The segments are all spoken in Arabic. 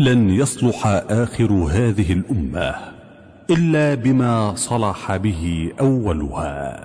لن يصلح آخر هذه الأمة إلا بما صلح به أولها.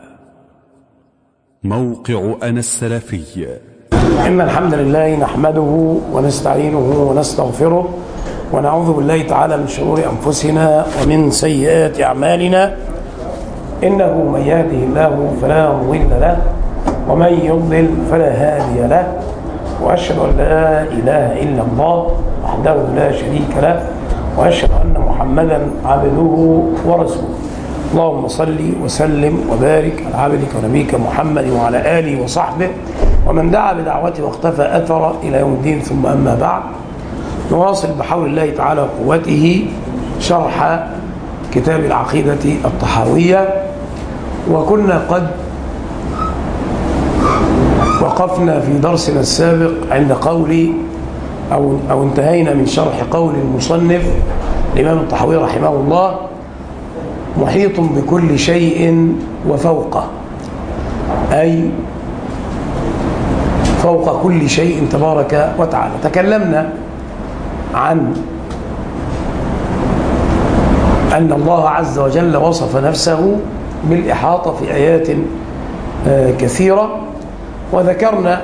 موقع أنا السلفي. إن الحمد لله نحمده ونستعينه ونستغفره ونعوذ بالله تعالى من شرور أنفسنا ومن سيئات أعمالنا، إنه من يهده الله فلا مضل له ومن يضلل فلا هادي له، وأشهد أن لا إله إلا الله وحده لا شريك له، وأشهد أن محمدا عبده ورسوله. اللهم صل وسلم وبارك على عبدك ونبيك محمد وعلى آله وصحبه ومن دعا بدعوته واختفى أثر إلى يوم الدين. ثم أما بعد، نواصل بحول الله تعالى وقوته شرح كتاب العقيدة الطحاوية، وكنا قد وقفنا في درسنا السابق عند قول أو انتهينا من شرح قول المصنف الإمام الطحاوي رحمه الله: محيط بكل شيء وفوقه، أي فوق كل شيء تبارك وتعالى. تكلمنا عن أن الله عز وجل وصف نفسه بالإحاطة في آيات كثيرة، وذكرنا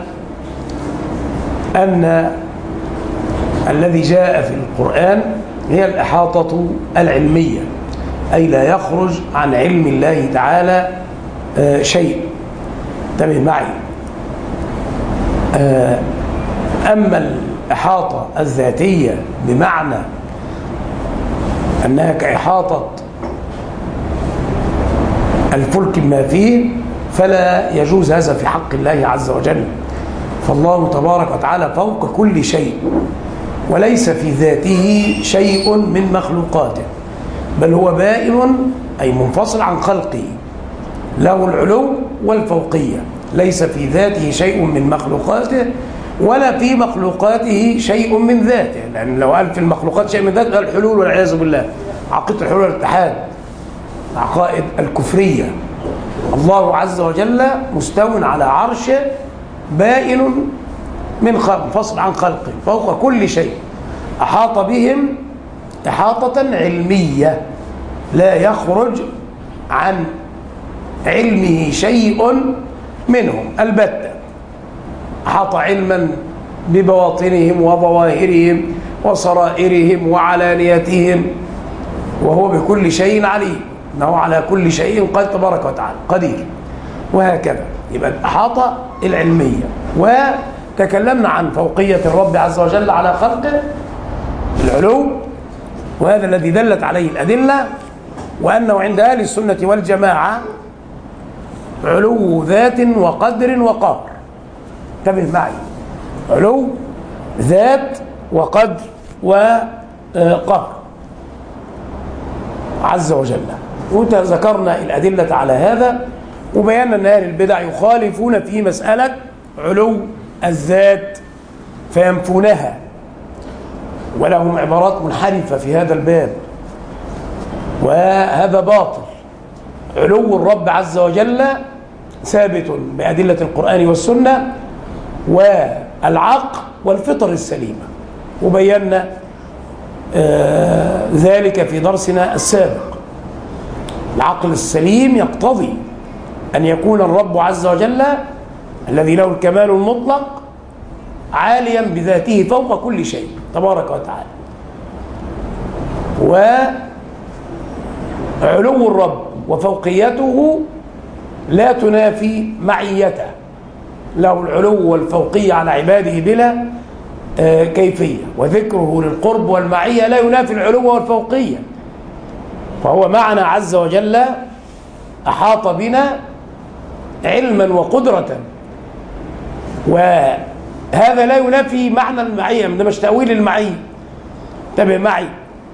أن الذي جاء في القرآن هي الإحاطة العلمية، أي لا يخرج عن علم الله تعالى شيء. انتبه معي. أما الإحاطة الذاتية بمعنى أنها كإحاطة الفلك بما فيه، فلا يجوز هذا في حق الله عز وجل. فالله تبارك وتعالى فوق كل شيء، وليس في ذاته شيء من مخلوقاته، بل هو بائن أي منفصل عن خلقه، له العلو والفوقية. ليس في ذاته شيء من مخلوقاته ولا في مخلوقاته شيء من ذاته، لأن لو قال في المخلوقات شيء من ذاته قال الحلول والعياذ بالله، عقيدة الحلول والاتحاد، عقائد الكفرية. الله عز وجل مستو على عرشه، بائن من خلق، منفصل عن خلقه، فوق كل شيء، أحاط بهم إحاطة علمية، لا يخرج عن علمه شيء منهم البتة. أحاط علما ببواطنهم وظواهرهم وسرائرهم وعلانيتهم، وهو بكل شيء عليم، إنه على كل شيء قد تبارك وتعالى قدير، وهكذا. يبقى الإحاطة العلمية. وتكلمنا عن فوقية الرب عز وجل على خلقه، العلو، وهذا الذي دلت عليه الأدلة، وأنه عند أهل السنة والجماعة علو ذات وقدر وقهر. انتبه معي، علو ذات وقدر وقهر عز وجل. وذكرنا الأدلة على هذا، وبينا أن أهل البدع يخالفون في مسألة علو الذات فينفونها، ولهم عبارات منحرفة في هذا الباب، وهذا باطل. علو الرب عز وجل ثابت بأدلة القرآن والسنة والعقل والفطر السليمة، وبينا ذلك في درسنا السابق. العقل السليم يقتضي أن يكون الرب عز وجل الذي له الكمال المطلق عاليا بذاته فوق كل شيء تبارك وتعالى، وعلو الرب وفوقيته لا تنافي معيته، له العلو والفوقية على عباده بلا كيفية، وذكره للقرب والمعية لا ينافي العلو والفوقية. فهو معنا عز وجل، أحاط بنا علما وقدرة، وهذا لا ينافي معنى المعية، ده مش تأويل المعية. انتبه معي،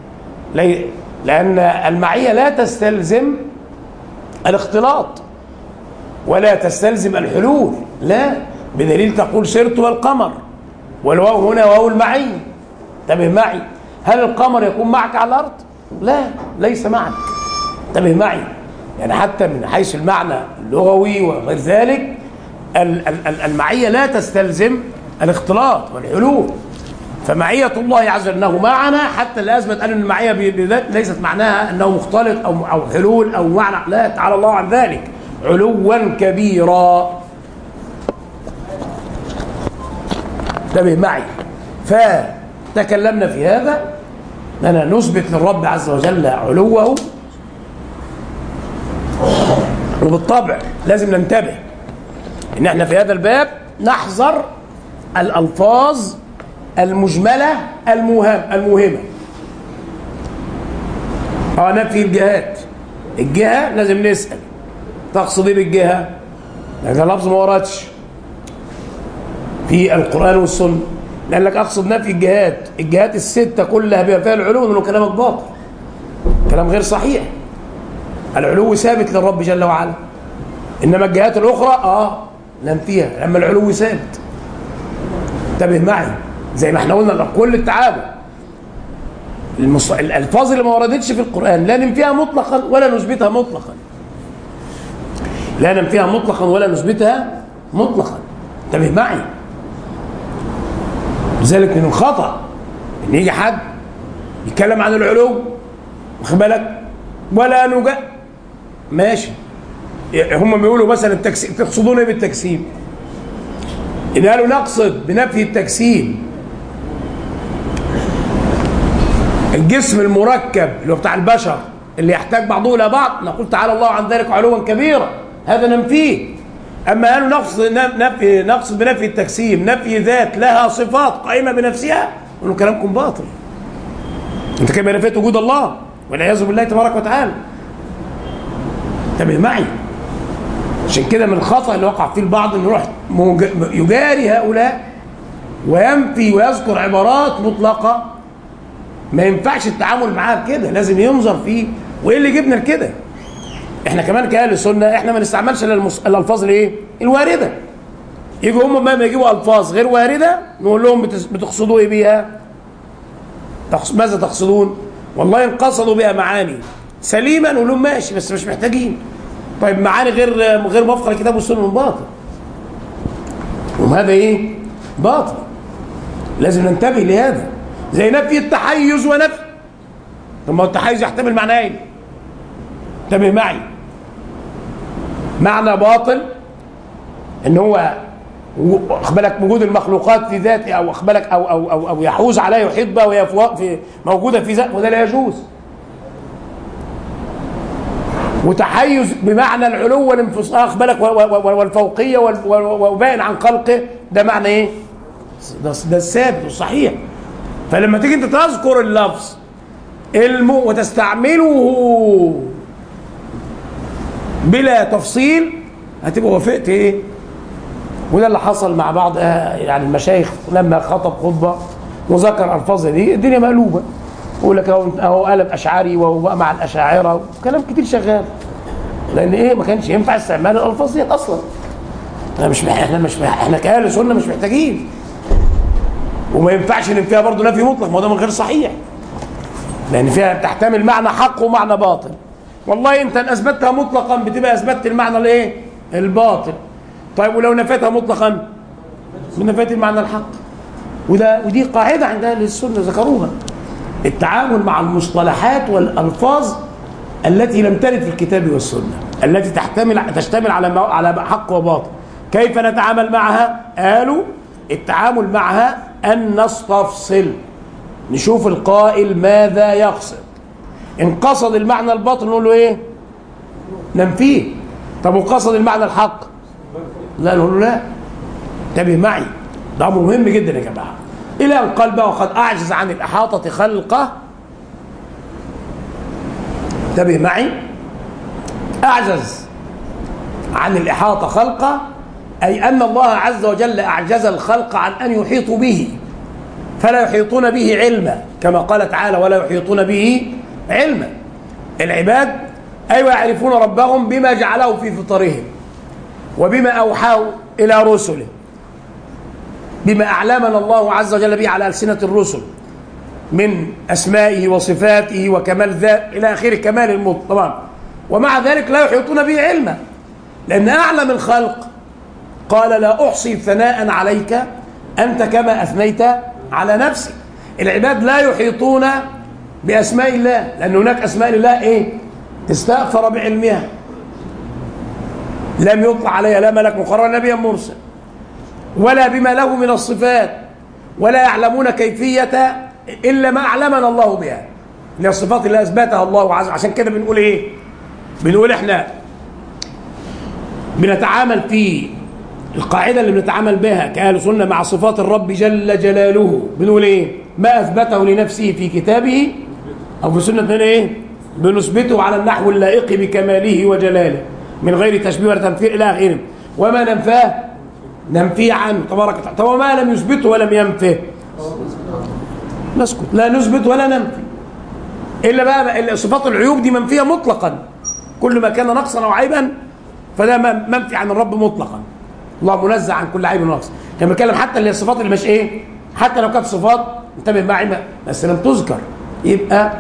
لأن المعية لا تستلزم الاختلاط ولا تستلزم الحلول، لا، بدليل تقول سرت والقمر، والواو هنا واو المعية. انتبه معي، هل القمر يكون معك على الأرض؟ لا، ليس معك. انتبه معي، يعني حتى من حيث المعنى اللغوي وغير ذلك المعية لا تستلزم الاختلاط والحلول. فمعية الله عز وجل أنه معنا، حتى اللي أثبت أن المعية بذات ليست معناها أنه مختلط أو حلول أو معنى، لا، تعالى الله عن ذلك علوا كبيرا. انتبه معي. فتكلمنا في هذا أننا نثبت للرب عز وجل علوه، وبالطبع لازم ننتبه إن احنا في هذا الباب نحذر الألفاظ المجملة الموهمة. نفي الجهات، الجهة لازم نسأل تقصد ايه بالجهة؟ هذا لفظ ما وردش في القرآن والسنة. لأن لك أقصد نفي الجهات، الجهات الستة كلها بما فيها العلو، إنه كلامك باطل، كلام غير صحيح. العلو ثابت للرب جل وعلا، إنما الجهات الأخرى ننفيها، أما العلو ثابت. انتبه معي، زي ما احنا قلنا كل التعامل الألفاظ اللي ما وردتش في القرآن لا ننفيها مطلقا ولا نثبتها مطلقا، لا ننفيها مطلقا ولا نثبتها مطلقا. انتبه معي. لذلك من الخطأ ان يجي حد يتكلم عن العلو، واخد بالك، ولا نجا ماشي، هم بيقولوا مثلا التجسيم، تقصدون ايه بالتجسيم؟ إن قالوا نقصد بنفي التجسيم الجسم المركب اللي هو بتاع البشر اللي يحتاج بعضه إلى بعض، نقول تعالى الله عن ذلك علوا كبيرا، هذا ننفيه. أما قالوا نقصد بنفي التجسيم نفي ذات لها صفات قائمة بنفسها، نقول كلامكم باطل، أنت كيف نفيت وجود الله والعياذ بالله تبارك وتعالى. انتبه معي. عشان كده من الخطأ اللي وقع فيه البعض انه يروح يجاري هؤلاء وينفي ويذكر عبارات مطلقة ما ينفعش التعامل معاها كده، لازم ينظر فيه. وايه اللي جبنا لكده؟ احنا كمان كأهل السنة احنا ما نستعملش الالفاظ الايه؟ الواردة. يجوا هم ما يجيبوا الفاظ غير واردة نقول لهم بتقصدوا ايه بيها؟ ماذا تقصدون؟ والله ان قصدوا بها معاني سليمة نقول لهم ماشي، بس مش محتاجين. طيب معاني غير موافقه للكتاب والسنه من باطل، وهذا ايه؟ باطل. لازم ننتبه لهذا. زي نفي التحيز ونفي، طب ما التحيز يحتمل معنيين. انتبه معي. معنى باطل ان هو اخبالك وجود المخلوقات في ذاته، او اخبالك او يحوز عليها يحيط بها وهي موجوده في ذاته، وده لا يجوز. وتحيز بمعنى العلو والانفصال اخبالك والفوقيه وبائن عن خلقه، ده معنى ايه؟ ده الثابت والصحيح. فلما تيجي انت تذكر اللفظ وتستعمله بلا تفصيل هتبقى وافقت ايه؟ وده اللي حصل مع بعض يعني المشايخ لما خطب خطبه وذكر الفاظ دي، الدنيا مقلوبه. يقول لك اهو قلب اشعري وهو مع الاشاعره وكلام كتير شغال. لان ايه؟ ما كانش ينفع استعمال الالفاظ دي اصلا. احنا كاهل سنه مش محتاجين، وما ينفعش ننفيها برضه نفي مطلق، ما هو ده من غير صحيح، لان فيها تحتمل معنى حق ومعنى باطل. والله انت ان اثبتها مطلقا بتبقى اثبتت المعنى الايه؟ الباطل. طيب ولو نفيتها مطلقا نفيت المعنى الحق. ودي قاعده عند اهل السنه ذكروها، التعامل مع المصطلحات والالفاظ التي لم ترد في الكتاب والسنه، التي تشتمل على حق وباطل. كيف نتعامل معها؟ قالوا التعامل معها ان نستفصل، نشوف القائل ماذا يقصد. ان قصد المعنى الباطل نقول له ايه؟ ننفيه. طب وقصد المعنى الحق؟ لا، نقول له لا. انتبه معي، ده مهم جدا يا جماعه. الى ان قال بقى وقد اعجز عن الاحاطه خلقه. انتبه معي، اعجز عن الاحاطه خلقه اي ان الله عز وجل اعجز الخلق عن ان يحيطوا به، فلا يحيطون به علما، كما قال تعالى ولا يحيطون به علما. العباد ايوه يعرفون ربهم بما جعله في فطرهم وبما اوحاه الى رسله، بما اعلمنا الله عز وجل به على السنه الرسل من اسمائه وصفاته وكمال ذات الى اخره، كمال المطلق طبعا. ومع ذلك لا يحيطون به علما، لان اعلم الخلق قال لا احصي ثناء عليك انت كما اثنيت على نفسك. العباد لا يحيطون بأسماء الله، لأن هناك أسماء لله إيه؟ استأثر بعلمها، لم يطلع عليها لا ملك مقرر نبيا مرسل، ولا بما له من الصفات، ولا يعلمون كيفية إلا ما أعلمنا الله بها من الصفات اللي أثبتها الله عز وجل. عشان كده بنقول إيه؟ بنقول إحنا بنتعامل في القاعدة اللي بنتعامل بها كأهل سنة مع صفات الرب جل جلاله، بنقول إيه؟ ما أثبته لنفسه في كتابه أو في سنة إيه؟ بنثبته على النحو اللائق بكماله وجلاله من غير تشبيه ولا تمثيل إلى آخره، وما ننفاه ننفيه عنه تبارك وتعالى. وما لم يثبته ولم ينفه نسكت، لا نثبت ولا ننفي. إلا بقى صفات العيوب دي منفية مطلقا، كل ما كان نقصا أو عيبا فده منفي عن الرب مطلقا، الله منزه عن كل عيب ونقص. كما بنتكلم حتى اللي الصفات اللي مش إيه، حتى لو كانت صفات انتبه معي بس لم تذكر يبقى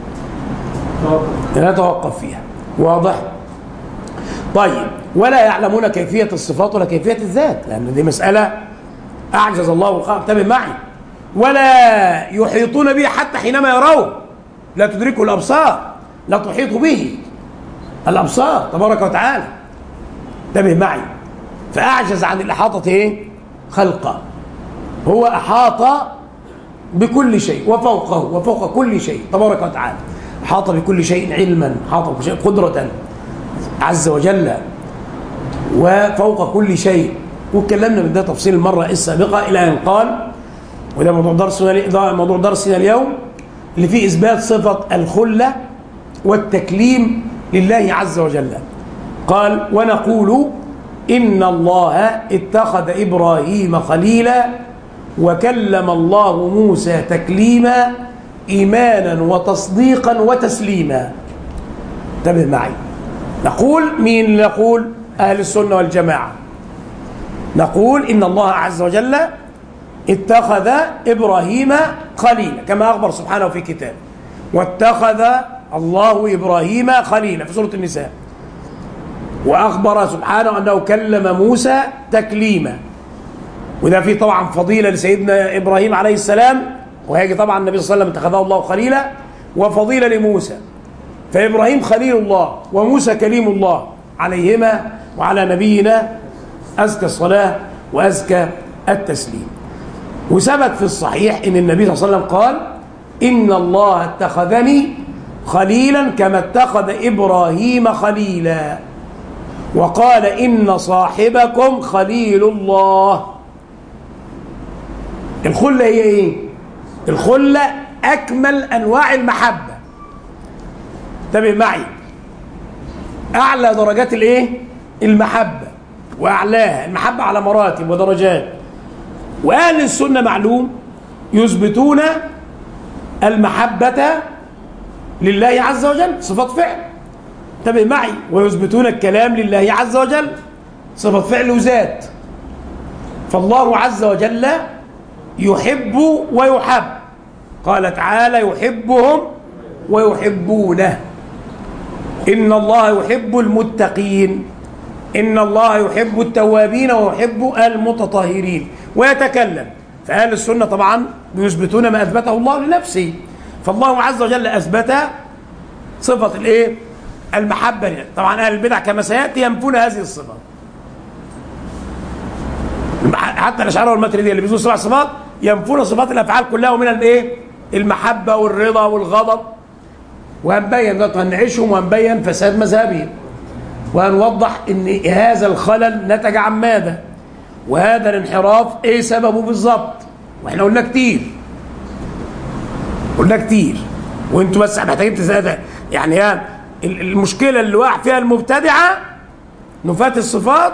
نتوقف فيها. واضح؟ طيب، ولا يعلمون كيفية الصفات ولا كيفية الذات، لأن دي مسألة أعجز الله الخلق. انتبه معي. ولا يحيطون به حتى حينما يروه، لا تدركه الأبصار، لا تحيط به الأبصار تبارك وتعالى. انتبه معي. فأعجز عن الإحاطة إيه؟ خلقه. هو أحاط بكل شيء وفوقه وفوق كل شيء تبارك وتعالى. أحاط بكل شيء علما، أحاط بكل شيء قدرة عز وجل وفوق كل شيء. واتكلمنا من ده تفصيل المرة السابقة إلى أن قال، وده موضوع درسنا اليوم اللي فيه إثبات صفة الخلة والتكليم لله عز وجل. قال: ونقول إن الله اتخذ إبراهيم خليلا وكلم الله موسى تكليما إيمانا وتصديقا وتسليما. انتبه معي. نقول مين؟ نقول أهل السنة والجماعة. نقول إن الله عز وجل اتخذ إبراهيم خليلا كما أخبر سبحانه في كتابه، واتخذ الله إبراهيم خليلا في سورة النساء، وأخبر سبحانه أنه كلم موسى تكليما. وده فيه طبعا فضيلة لسيدنا إبراهيم عليه السلام، وهيجي طبعا النبي صلى الله عليه وسلم اتخذه الله خليلا، وفضيلة لموسى. فإبراهيم خليل الله وموسى كليم الله، عليهما وعلى نبينا أزكى الصلاة وأزكى التسليم. وثبت في الصحيح إن النبي صلى الله عليه وسلم قال: إن الله اتخذني خليلا كما اتخذ إبراهيم خليلا، وقال: إن صاحبكم خليل الله. الخلة هي إيه؟ الخلة أكمل أنواع المحبة. انتبه معي. أعلى درجات الإيه؟ المحبة، وأعلاها المحبة على مراتب ودرجات. وأهل السنة معلوم يثبتون المحبة لله عز وجل صفة فعل. انتبه معي. ويثبتون الكلام لله عز وجل صفة فعل وذات. فالله عز وجل يحب ويحب، قال تعالى: يحبهم ويحبونه. إن الله يحب المتقين، إن الله يحب التوابين ويحب المتطهرين. ويتكلم. فأهل السنة طبعا بيثبتون ما أثبته الله لنفسه، فالله عز وجل أثبت صفة الإيه؟ المحبة لله. طبعا أهل البدع كما سيأتي ينفون هذه الصفة، حتى الأشاعرة والماتريدية اللي بيثبتوا 7 صفات ينفون صفات الأفعال كلها، ومن الإيه؟ المحبة والرضا والغضب. وهنبين دلوقتي، هنعيشهم وهنبين فساد مذهبهم، وهنوضح ان هذا الخلل نتج عن ماذا، وهذا الانحراف ايه سببه بالظبط. واحنا قلنا كتير وانتوا بس محتاجين تزاد. يعني المشكله اللي واقع فيها المبتدعه نفاة الصفات،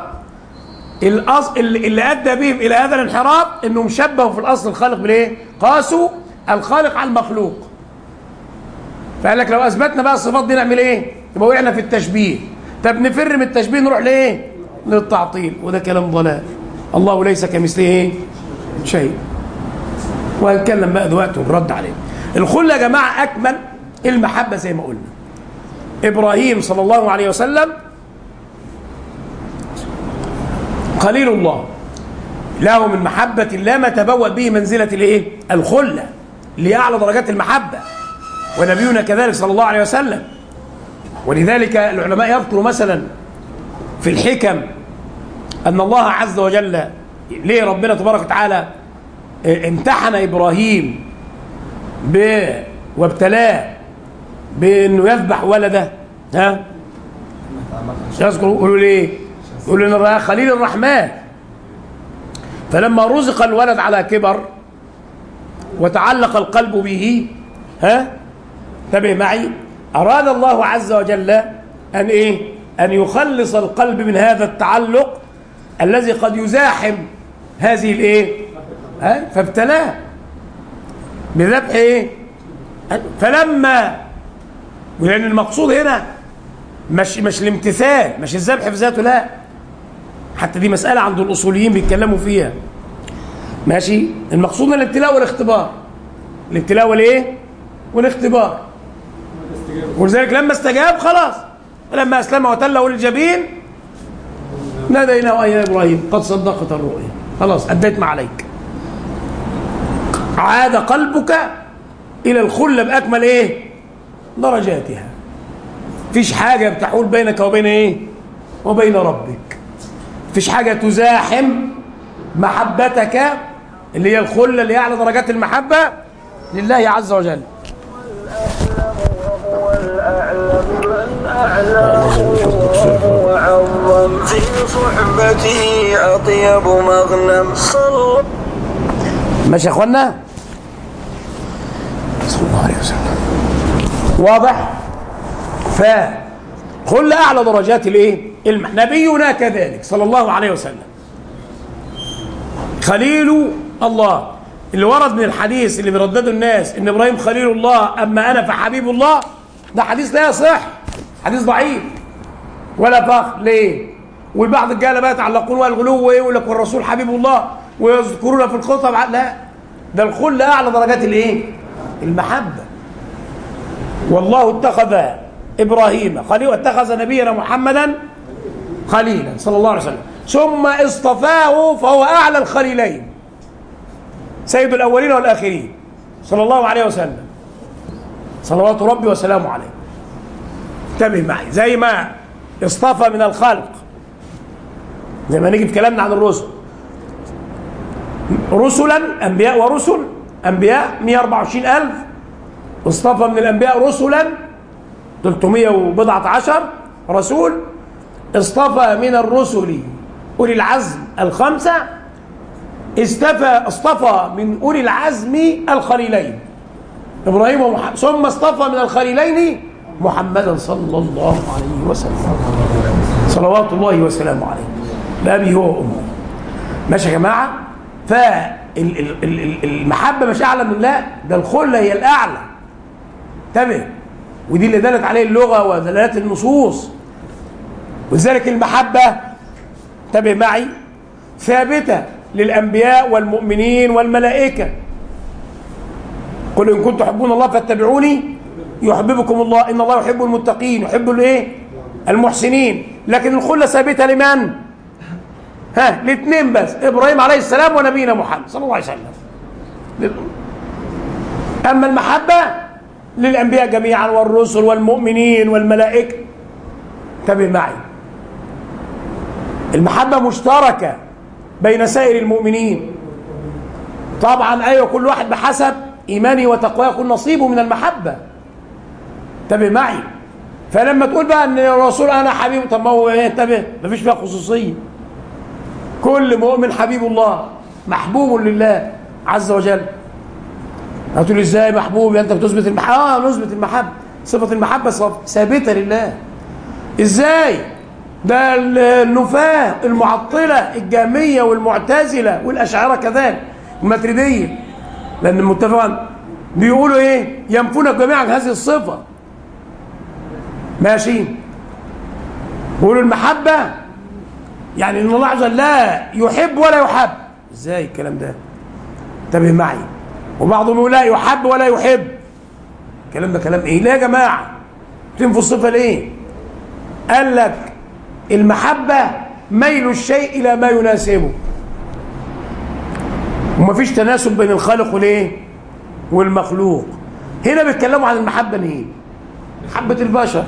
اللي ادى بهم الى هذا الانحراف انهم شبهوا في الاصل الخالق بالايه؟ قاسوا الخالق على المخلوق. فقال لك لو اثبتنا بقى الصفات دي نعمل ايه؟ يبقى وقعنا في التشبيه. طب نفر من التشبيه نروح لايه؟ للتعطيل، وده كلام ضلال. الله ليس كمثله شيء. وهنتكلم بقى دلوقتي ونرد عليه. الخلة يا جماعه اكمل المحبه زي ما قلنا. ابراهيم صلى الله عليه وسلم خليل الله، له من محبه الله ما تبوأ به منزله الايه؟ الخله. لأعلى درجات المحبة، ونبينا كذلك صلى الله عليه وسلم. ولذلك العلماء يذكروا مثلا في الحكم أن الله عز وجل ليه ربنا تبارك وتعالى امتحن إبراهيم وابتلاه بأنه يذبح ولده. ها يذكروا يقولوا ليه؟ يقولوا إن خليل الرحمن، فلما رزق الولد على كبر وتعلق القلب به، انتبه معي، أراد الله عز وجل أن إيه؟ أن يخلص القلب من هذا التعلق الذي قد يزاحم هذه الإيه؟ فابتلاه بذبح إيه؟ فلما، ولأن المقصود هنا مش الامتثال، مش الذبح في ذاته، لا، حتى دي مسألة عند الأصوليين بيتكلموا فيها. ماشي، المقصود من الابتلاء والاختبار، الابتلاء والايه؟ والاختبار. ولذلك لما استجاب خلاص، لما أسلم وتله للجبين ناديناه يا إبراهيم قد صدقت الرؤيا، خلاص أديت ما عليك. عاد قلبك إلى الخلة بأكمل إيه؟ درجاتها. فيش حاجة بتحول بينك وبين إيه؟ وبين ربك. فيش حاجة تزاحم محبتك اللي هي الخلة اللي هي أعلى درجات المحبة لله عز وجل. وهو الأعلم من أعلاه وعظم في صحبته أطيب مغنم صلى. ماشي يا اخوانا؟ صلى الله عليه وسلم. واضح؟ فخل أعلى درجات الايه؟ نبينا كذلك صلى الله عليه وسلم خليل الله، اللي ورد من الحديث اللي بيردده الناس ان ابراهيم خليل الله اما انا فحبيب الله، ده حديث لا يصح، حديث ضعيف ولا فخر. ليه؟ والبعض الجهله بقى يتعلقون والغلو ويقول لك والرسول حبيب الله ويذكرون في الخطب، لا، ده الخل اعلى درجات الايه؟ المحبه. والله اتخذ ابراهيم خليل واتخذ نبينا محمدا خليلا صلى الله عليه وسلم، ثم اصطفاه فهو اعلى الخليلين، سيد الأولين والآخرين صلى الله عليه وسلم، صلوات ربي وسلامه عليه. انتبه معي، زي ما اصطفى من الخلق، زي ما نيجي في كلامنا عن الرسل، رسلا أنبياء ورسل، أنبياء 124,000، اصطفى من الأنبياء رسلا 319 رسول، اصطفى من الرسل أولي العزم الخمسة، اصطفى من أولي العزم الخليلين إبراهيم ومحمد، ثم اصطفى من الخليلين محمدا صلى الله عليه وسلم صلوات الله وسلامه عليه بأبي هو وأمه. ماشي يا جماعة؟ فالمحبة مش أعلى من الله، ده الخلة هي الأعلى. انتبه، ودي اللي دلت عليه اللغة ودلالات النصوص. ولذلك المحبة، انتبه معي، ثابتة للأنبياء والمؤمنين والملائكة. قل إن كنتم تحبون الله فاتبعوني يحببكم الله، إن الله يحب المتقين، يحب الايه؟ المحسنين. لكن الخلة ثابتة لمن؟ الاثنين بس، إبراهيم عليه السلام ونبينا محمد صلى الله عليه وسلم. أما المحبة للأنبياء جميعا والرسل والمؤمنين والملائكة. انتبه معي، المحبة مشتركة بين سائر المؤمنين طبعا. ايوه، كل واحد بحسب ايمانه وتقواه يكون نصيبه من المحبه. انتبه معي، فلما تقول بقى ان الرسول انا حبيب، طب ما هو ايه؟ انتبه، مفيش فيها خصوصيه. كل مؤمن حبيب الله، محبوب لله عز وجل. هتقول ازاي محبوب؟ انت بتثبت المحبه. نثبت المحبه، صفه المحبه ثابته لله. ازاي؟ ده النفاة المعطلة الجهمية والمعتزلة والأشاعرة كذلك الماتريدية، لأن المتفقين بيقولوا إيه؟ ينفون جميعا هذه الصفة. ماشي؟ بيقولوا المحبة يعني إن الله عز وجل لا يحب ولا يحب. إزاي الكلام ده؟ انتبه معي. وبعضهم يقول لا يحب ولا يحب. الكلام ده كلام إيه؟ ليه يا جماعة؟ تنفوا الصفة ليه؟ قال لك المحبة ميل الشيء إلى ما يناسبه، ومفيش تناسب بين الخالق والإيه؟ والمخلوق. هنا بيتكلموا عن المحبة مين؟ محبة البشر،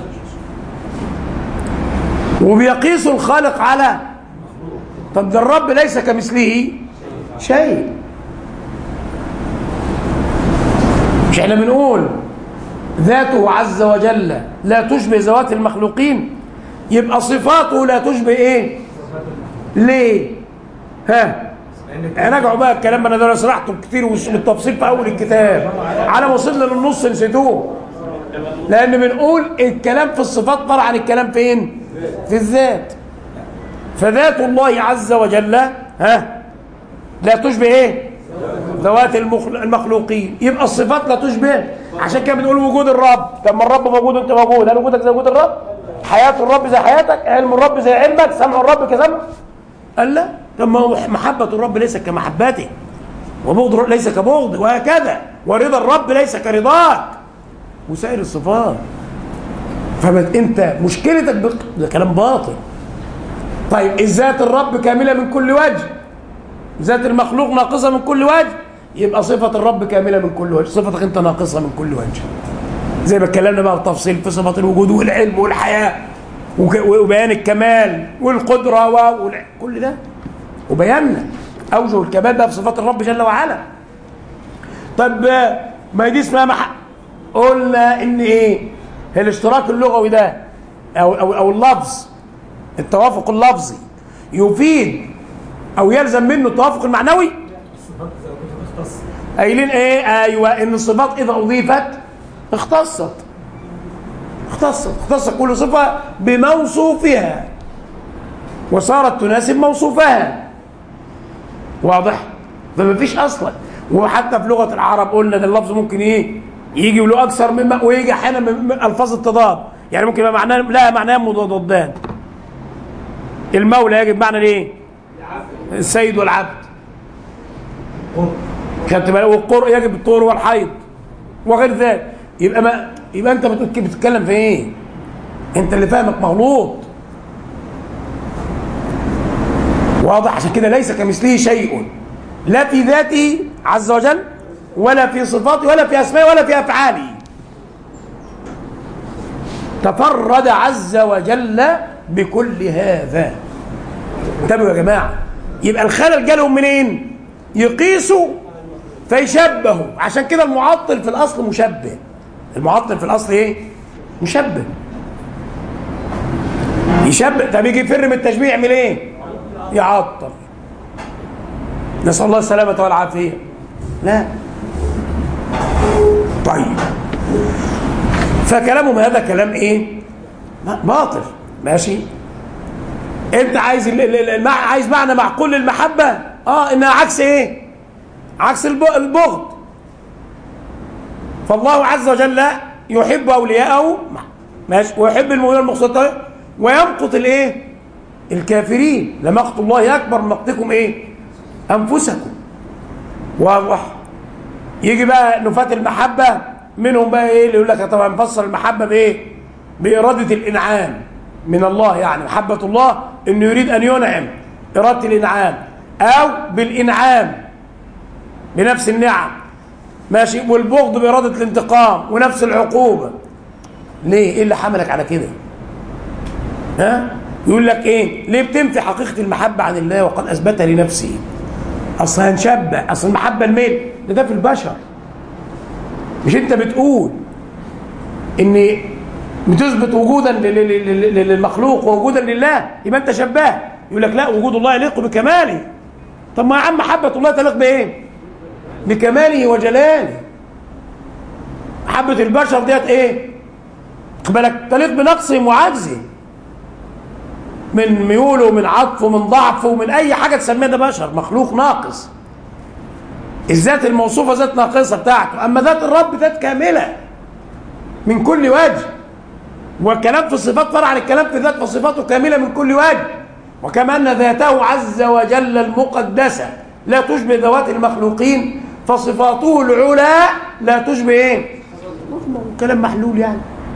وبيقيسوا الخالق على طب ده الرب ليس كمثله شيء. مش احنا بنقول ذاته عز وجل لا تشبه ذوات المخلوقين، يبقى صفاته لا تشبه ايه؟ ليه؟ راجعوا بقى الكلام، انا ده شرحته كتير بالتفصيل في اول الكتاب، على ما وصلنا للنص نسيتوه. لان بنقول الكلام في الصفات طلع عن الكلام فين؟ في الذات. فذات الله عز وجل لا تشبه ايه؟ ذوات المخلوقين، يبقى الصفات لا تشبه. عشان كده بنقول وجود الرب. طب ما الرب موجود وانت موجود، هل وجودك زي وجود الرب؟ حياة الرب زي حياتك؟ علم الرب زي علمك؟ سمع الرب كسمع؟ قال لا. طب ما محبة الرب ليست كمحبتي، وبغض الرب ليس كبغض، وهكذا، ورضا الرب ليس كرضاك، وسائر الصفات. فانت مشكلتك ده كلام باطل. طيب الذات الرب كاملة من كل وجه، ذات المخلوق ناقصة من كل وجه، يبقى صفة الرب كاملة من كل وجه، صفتك انت ناقصة من كل وجه. زي ما اتكلمنا بقى بالتفصيل في صفة الوجود والعلم والحياة وبيان الكمال والقدرة وكل ده، وبينا أوجه الكمال ده في صفات الرب جل وعلا. طب ما دي اسمها قلنا ان ايه؟ الاشتراك اللغوي ده او اللفظ، التوافق اللفظي يفيد او يلزم منه التوافق المعنوي. قايلين ايه؟ ايوه، ان الصفات اذا اضيفت اختصت كل صفه بموصوفها وصارت تناسب موصوفها. واضح؟ فما فيش اصلا. وحتى في لغه العرب قلنا ده اللفظ ممكن ايه؟ يجي له اكثر مما، ويجي احيانا من الفاظ التضاد، يعني ممكن يبقى معناه لا معناه مضادان. المولى يجب معنى ايه؟ السيد والعبد. خدت بالك؟ والقرء يجب الطهر والحيض وغير ذلك. يبقى انت بتتكلم في ايه؟ انت اللي فاهمك مغلوط. واضح؟ عشان كده ليس كمثله شيء، لا في ذاته عز وجل ولا في صفاته ولا في اسمائه ولا في افعاله. تفرد عز وجل بكل هذا. انتبهوا يا جماعه. يبقى الخلل جالهم منين؟ يقيسوا فيشبهوا. عشان كده المعطل في الاصل مشبه. المعطل في الاصل ايه؟ مشبه. يشبه. طب يجي يفر من التشبيه يعمل ايه؟ يعطل. نسال الله السلامه والعافيه. لا. طيب، فكلامهم هذا كلام ايه؟ باطل. ماشي. انت عايز معنى معقول للمحبه، انها عكس ايه؟ عكس البغض. فالله عز وجل يحب اولياءه، ماشي، ويحب المؤمنين المقسطين، ويمقت الايه؟ الكافرين. لمقت الله اكبر من مقتكم ايه؟ انفسكم. واضح؟ يجي بقى نفاة المحبه منهم بقى ايه؟ اللي يقول لك طبعا نفسر المحبه بايه؟ باراده الانعام من الله. يعني محبه الله انه يريد ان ينعم، اراده الانعام، او بالانعام بنفس النعم. ماشي. والبغض باراده الانتقام ونفس العقوبه. ليه؟ ايه اللي حملك على كده؟ يقول لك ايه؟ ليه بتنفي حقيقه المحبه عن الله وقد اثبتها لنفسه؟ اصل هنشبه، اصل المحبه الميل ده في البشر. مش انت بتقول ان بتثبت وجودا للمخلوق ووجودا لله، يبقى انت شبهت. يقول لك لا، وجود الله يليق بكماله. طب ما يا عم محبه الله تليق بايه؟ بكماله وجلاله. محبه البشر ديت ايه؟ بالك تليق بنقصهم وعجزهم، من ميوله ومن عطفه ومن ضعفه ومن اي حاجه تسميها. ده بشر، مخلوق ناقص. الذات الموصوفه ذات ناقصه بتاعته، اما ذات الرب ذات كامله من كل وجه. والكلام في الصفات فرع عن الكلام في الذات، فصفاته كامله من كل وجه. وكما ان ذاته عز وجل المقدسه لا تشبه ذوات المخلوقين، فصفاته العلى لا تشبه ايه؟ كلام محلول يعني.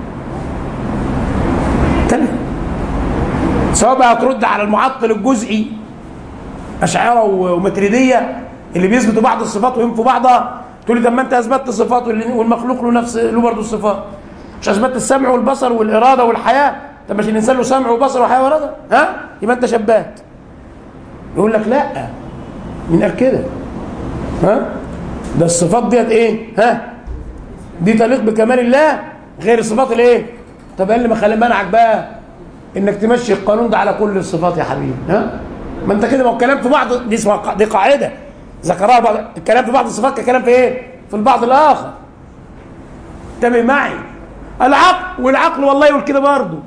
كلام سواء بقى هترد على المعطل الجزئي اشاعره وماتريديه اللي بيثبتوا بعض الصفات وينفوا بعضها، تقول لي طب ما انت اثبتت صفات والمخلوق له نفس له برضه الصفات، مش اثبتت السمع والبصر والاراده والحياه؟ طب مش الانسان له سمع وبصر وحياه واراده؟ ها؟ يبقى انت شبهت. يقول لك لا، مين قال كده؟ ها؟ ده الصفات ديت ايه؟ ها؟ دي تليق بكمال الله غير الصفات الايه؟ طب ايه اللي منعك بقى انك تمشي القانون ده على كل الصفات يا حبيبي؟ ها؟ ما انت كده، ما هو الكلام في بعض، دي قاعده ذكرها بعض، الكلام في بعض الصفات ككلام في ايه؟ في البعض الاخر. انتبه معي. العقل، والعقل والله يقول كده برضه،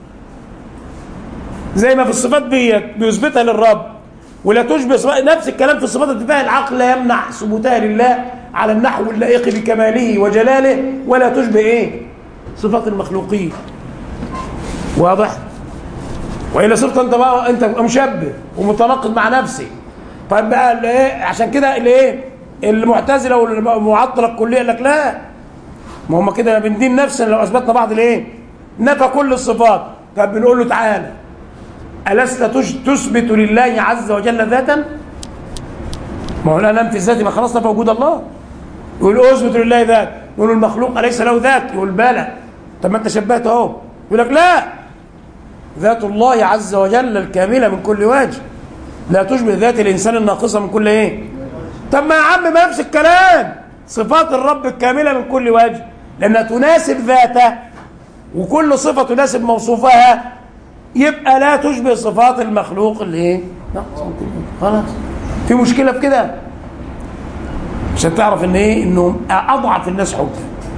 زي ما في الصفات ديت بيثبتها للرب ولا تشبه نفس الكلام في الصفات التي العقل لا يمنع ثبوتها لله على النحو اللائق بكماله وجلاله ولا تشبه ايه؟ صفات المخلوقين. واضح؟ والا صرت انت بقى انت مشبه ومتناقض مع نفسك. طيب بقى الايه؟ عشان كده الايه؟ المعتزله والمعطله الكليه قال لك لا، ما هم كده بندين نفسنا لو اثبتنا بعض الايه؟ نفى كل الصفات. طب بنقول له تعالى، ألست تثبت لله عز وجل ذاتا؟ ما هو لا ننفي الذات، ما خلاص نفى وجود الله. يقول اثبت لله ذات، يقول المخلوق أليس له ذات؟ يقول بلى. طب ما انت شبهت اهو. يقول لك لا، ذات الله عز وجل الكاملة من كل وجه لا تشبه ذات الإنسان الناقصة من كل ايه؟ طب ما يا عم ما نفس الكلام، صفات الرب الكاملة من كل وجه لأنها تناسب ذاته، وكل صفة تناسب موصوفها، يبقى لا تشبه صفات المخلوق اللي ايه؟ خلاص. في مشكلة في كده؟ عشان تعرف ان ايه؟ انهم اضعف الناس حجة.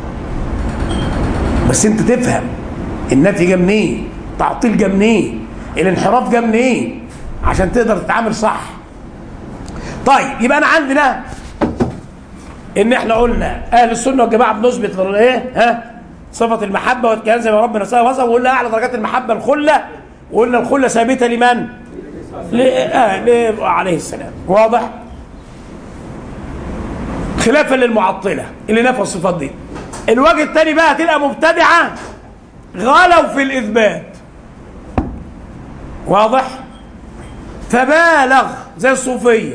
بس انت تفهم النفي جه منين؟ التعطيل جه منين؟ الانحراف جه منين؟ عشان تقدر تتعامل صح. طيب يبقى انا عندنا ان احنا قلنا اهل السنه والجماعه بنثبت ايه؟ ها؟ صفه المحبه والكلام زي ما ربنا سبحانه وتعالى، وقلنا اعلى درجات المحبه الخله، وقلنا الخله ثابته لمن؟ عليه السلام. واضح؟ خلافا للمعطله اللي نفوا الصفات دي. الوجه الثاني بقى هتلقى مبتدعه غلوا في الاثبات. واضح؟ فبالغ زي الصوفيه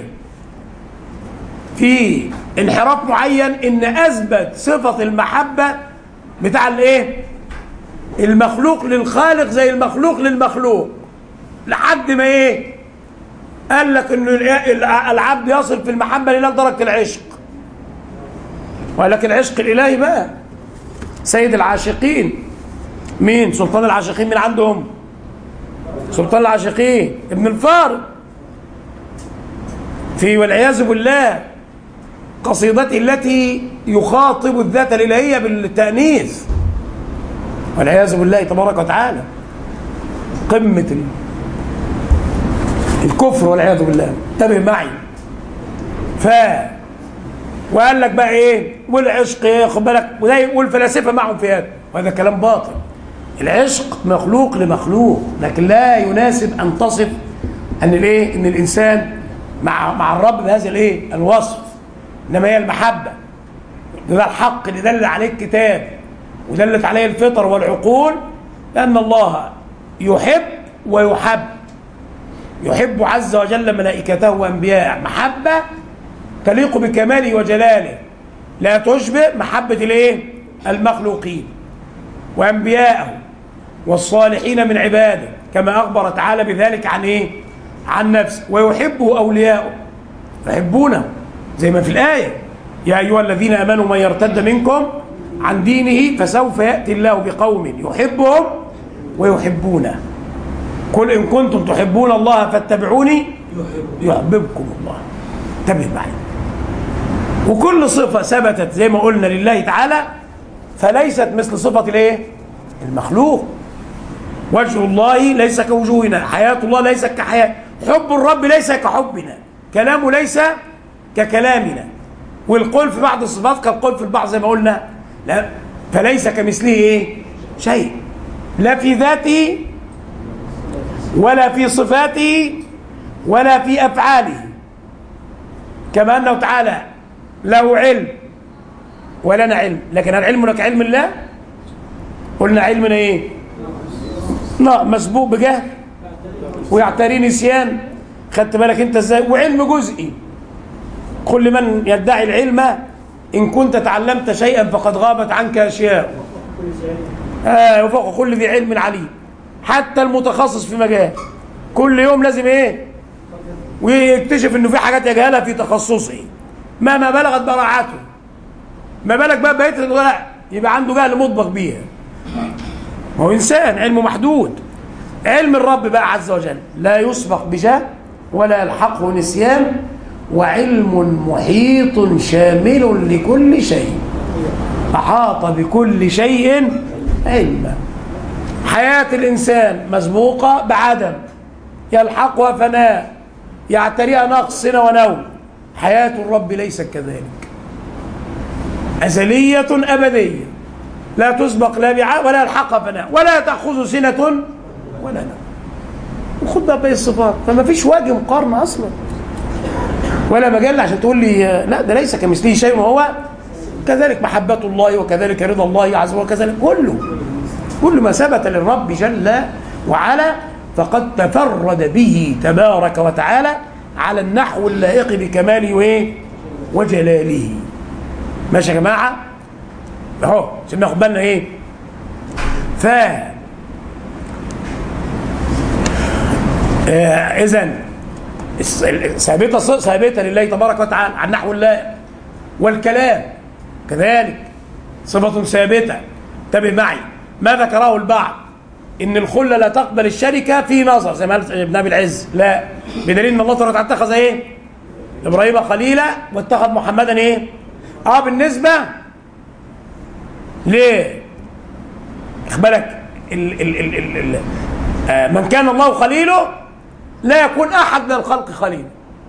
في انحراف معين ان اثبت صفه المحبه بتاع الايه؟ المخلوق للخالق زي المخلوق للمخلوق، لحد ما ايه؟ قال لك ان العبد يصل في المحبه لله لدرجه العشق. ولكن العشق الالهي بقى سيد العاشقين مين؟ سلطان العاشقين مين عندهم؟ سلطان العاشقين ابن الفارض في والعياذ بالله قصيدته التي يخاطب الذات الالهيه بالتانيث والعياذ بالله تبارك وتعالى، قمه الكفر والعياذ بالله. انتبه معي. وقال لك بقى ايه؟ والعشق ايه؟ خد بالك، والفلاسفه معهم في هذا، وهذا كلام باطل. العشق مخلوق لمخلوق، لكن لا يناسب ان تصف ان الايه؟ ان الانسان مع الرب بهذا الايه؟ الوصف. انما هي المحبه، ده الحق اللي دل عليه الكتاب ودلت عليه الفطر والعقول، لان الله يحب ويحب. يحب عز وجل ملائكته وانبياءه محبه تليق بكماله وجلاله، لا تشبه محبه الايه؟ المخلوقين وانبياءه والصالحين من عباده، كما اخبر تعالى بذلك عن ايه؟ عن نفسه. ويحبه اولياؤه، يحبونه زي ما في الايه: يا ايها الذين امنوا من يرتد منكم عن دينه فسوف ياتي الله بقوم يحبهم ويحبونه. قل ان كنتم تحبون الله فاتبعوني يحببكم الله. انتبه معي. وكل صفه ثبتت زي ما قلنا لله تعالى فليست مثل صفه الايه؟ المخلوق. وجه الله ليس كوجوهنا، حياه الله ليست كحياه، حب الرب ليس كحبنا، كلامه ليس ككلامنا، والقول في بعض الصفات كالقول في البعض زي ما قلنا. لا، فليس كمثله ايه؟ شيء، لا في ذاته ولا في صفاته ولا في افعاله. كما انه تعالى له علم ولنا علم، لكن هل علمنا كعلم الله؟ قلنا علمنا ايه؟ مسبوق بجهل ويعتري نسيان. خدت بالك انت ازاي؟ وعلم جزئي. كل من يدعي العلم إن كنت تعلمت شيئا فقد غابت عنك أشياء. وفوق كل ذي علم عليم. حتى المتخصص في مجال كل يوم لازم إيه؟ ويكتشف إنه في حاجات يجهلها في تخصصه مهما بلغت براعته. ما بالك بقى بقيت يبقى عنده جهل مطبق بيها. هو إنسان علمه محدود. علم الرب بقى عز وجل لا يسبق بجهل ولا يلحقه نسيان، وعلم محيط شامل لكل شيء، أحاط بكل شيء علما. حياة الإنسان مسبوقة بعدم، يلحقها فناء، يعتريها نقص سنة ونوم. حياة الرب ليست كذلك، أزلية أبدية، لا تسبق لا بعاد ولا يلحقها فناء، ولا تأخذ سنة ولا نوم. وخد بقى باقي الصفات، فما فيش وجه مقارنة أصلا ولا مجال عشان تقول لي لا ده ليس كمثله شيء وهو كذلك. محبة الله وكذلك رضا الله عز وجل وكذلك كل ما ثبت للرب جل وعلا فقد تفرد به تبارك وتعالى على النحو اللائق بكماله وجلاله. ماشي يا جماعة؟ اهو عشان ناخد بالنا ايه؟ إذن ثابتة لله تبارك وتعالى عن نحو الله. والكلام كذلك صفة ثابتة. انتبه معي ما ذكره البعض إن الخلة لا تقبل الشركة في نظر زي ما قال ابن أبي العز، لا، بدليل إن الله تبارك وتعالى اتخذ إيه؟ إبراهيم خليلا واتخذ محمدا إيه؟ بالنسبة ليه؟ إخبارك من كان الله خليله لا يكون أحد من الخلق خليل.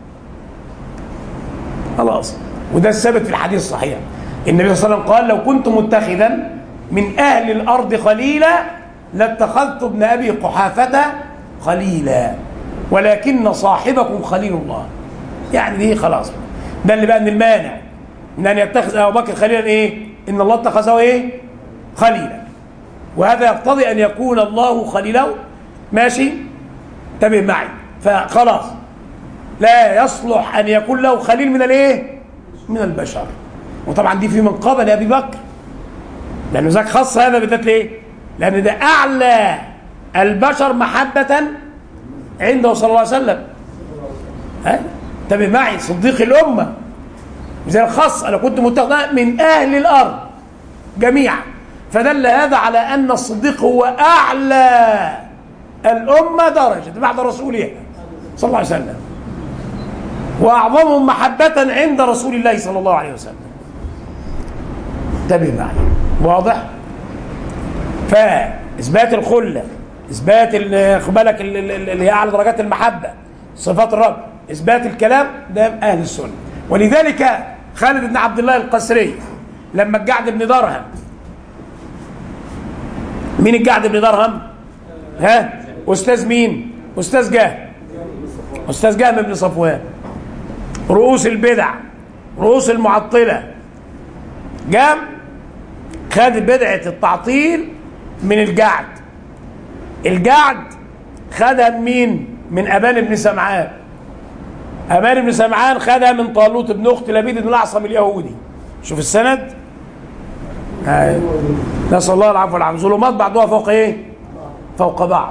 خلاص. وده الثابت في الحديث الصحيح. النبي صلى الله عليه وسلم قال لو كنت متخذا من أهل الأرض خليلا لاتخذت ابن أبي قحافة خليلا ولكن صاحبكم خليل الله. يعني دي خلاص ده اللي بقى من المانع من أن يتخذ أبو بكر خليلا إيه؟ إن الله اتخذه إيه؟ خليلا. وهذا يقتضي أن يكون الله خليله. ماشي؟ انتبه معي. فخلاص لا يصلح أن يكون له خليل من الإيه؟ من البشر. وطبعا دي في منقبة لأبي بكر لأنه ذاك خاص هذا بالذات. ليه؟ لأن ده أعلى البشر محبة عنده صلى الله عليه وسلم. انتبه معي صديق الأمة زي الخاص أنا كنت متخذ من أهل الأرض جميعا. فدل هذا على أن الصديق هو أعلى الأمة درجة بعد رسوله صلى الله عليه وسلم وأعظمهم محبة عند رسول الله صلى الله عليه وسلم. انتبه معي. واضح؟ فإثبات الخلة، إثبات بالك اللي هي أعلى درجات المحبة، صفات الرب، إثبات الكلام، ده أهل السنة. ولذلك خالد بن عبد الله القسري لما الجعد بن درهم، مين الجعد بن درهم؟ أستاذ مين؟ أستاذ جهم بن صفوان، رؤوس البدع، رؤوس المعطلة. جام خد بدعة التعطيل من الجعد خدها من مين؟ من أبان بن سمعان. أبان بن سمعان خدها من طالوت بن أخت لبيد بن الأعصم اليهودي. شوف السند. نسأل الله العفو والعافية. ظلمات بعضها فوق ايه؟ فوق بعض.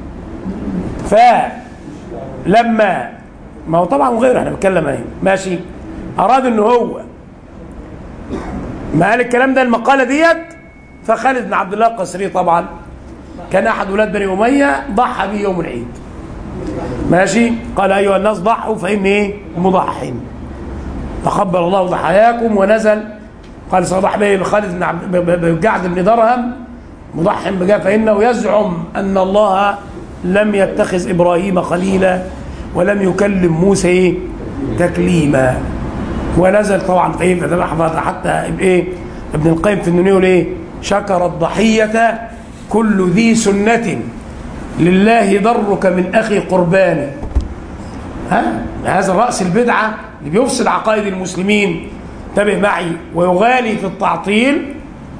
فلما ما هو طبعا غيره احنا بنتكلم اهي ماشي، اراد ان هو ما قال الكلام ده المقاله ديت. فخالد بن عبد الله القسري طبعا كان احد ولاد بني اميه ضحى به يوم العيد. ماشي، قال ايها الناس ضحوا فاني ايه؟ مضح. تقبل الله ضحاياكم. ونزل قال صباح به خالد بن جعد بن درهم مضح بجاه فانه يزعم ان الله لم يتخذ ابراهيم خليلا ولم يكلم موسى تكليما. ونزل طبعا ايه حتى ايه ابن القيم في النونيه ايه؟ شكر الضحيه كل ذي سنه لله ضرك من اخي قربان. هذا راس البدعه اللي بيفسد عقائد المسلمين. انتبه معي. ويغالي في التعطيل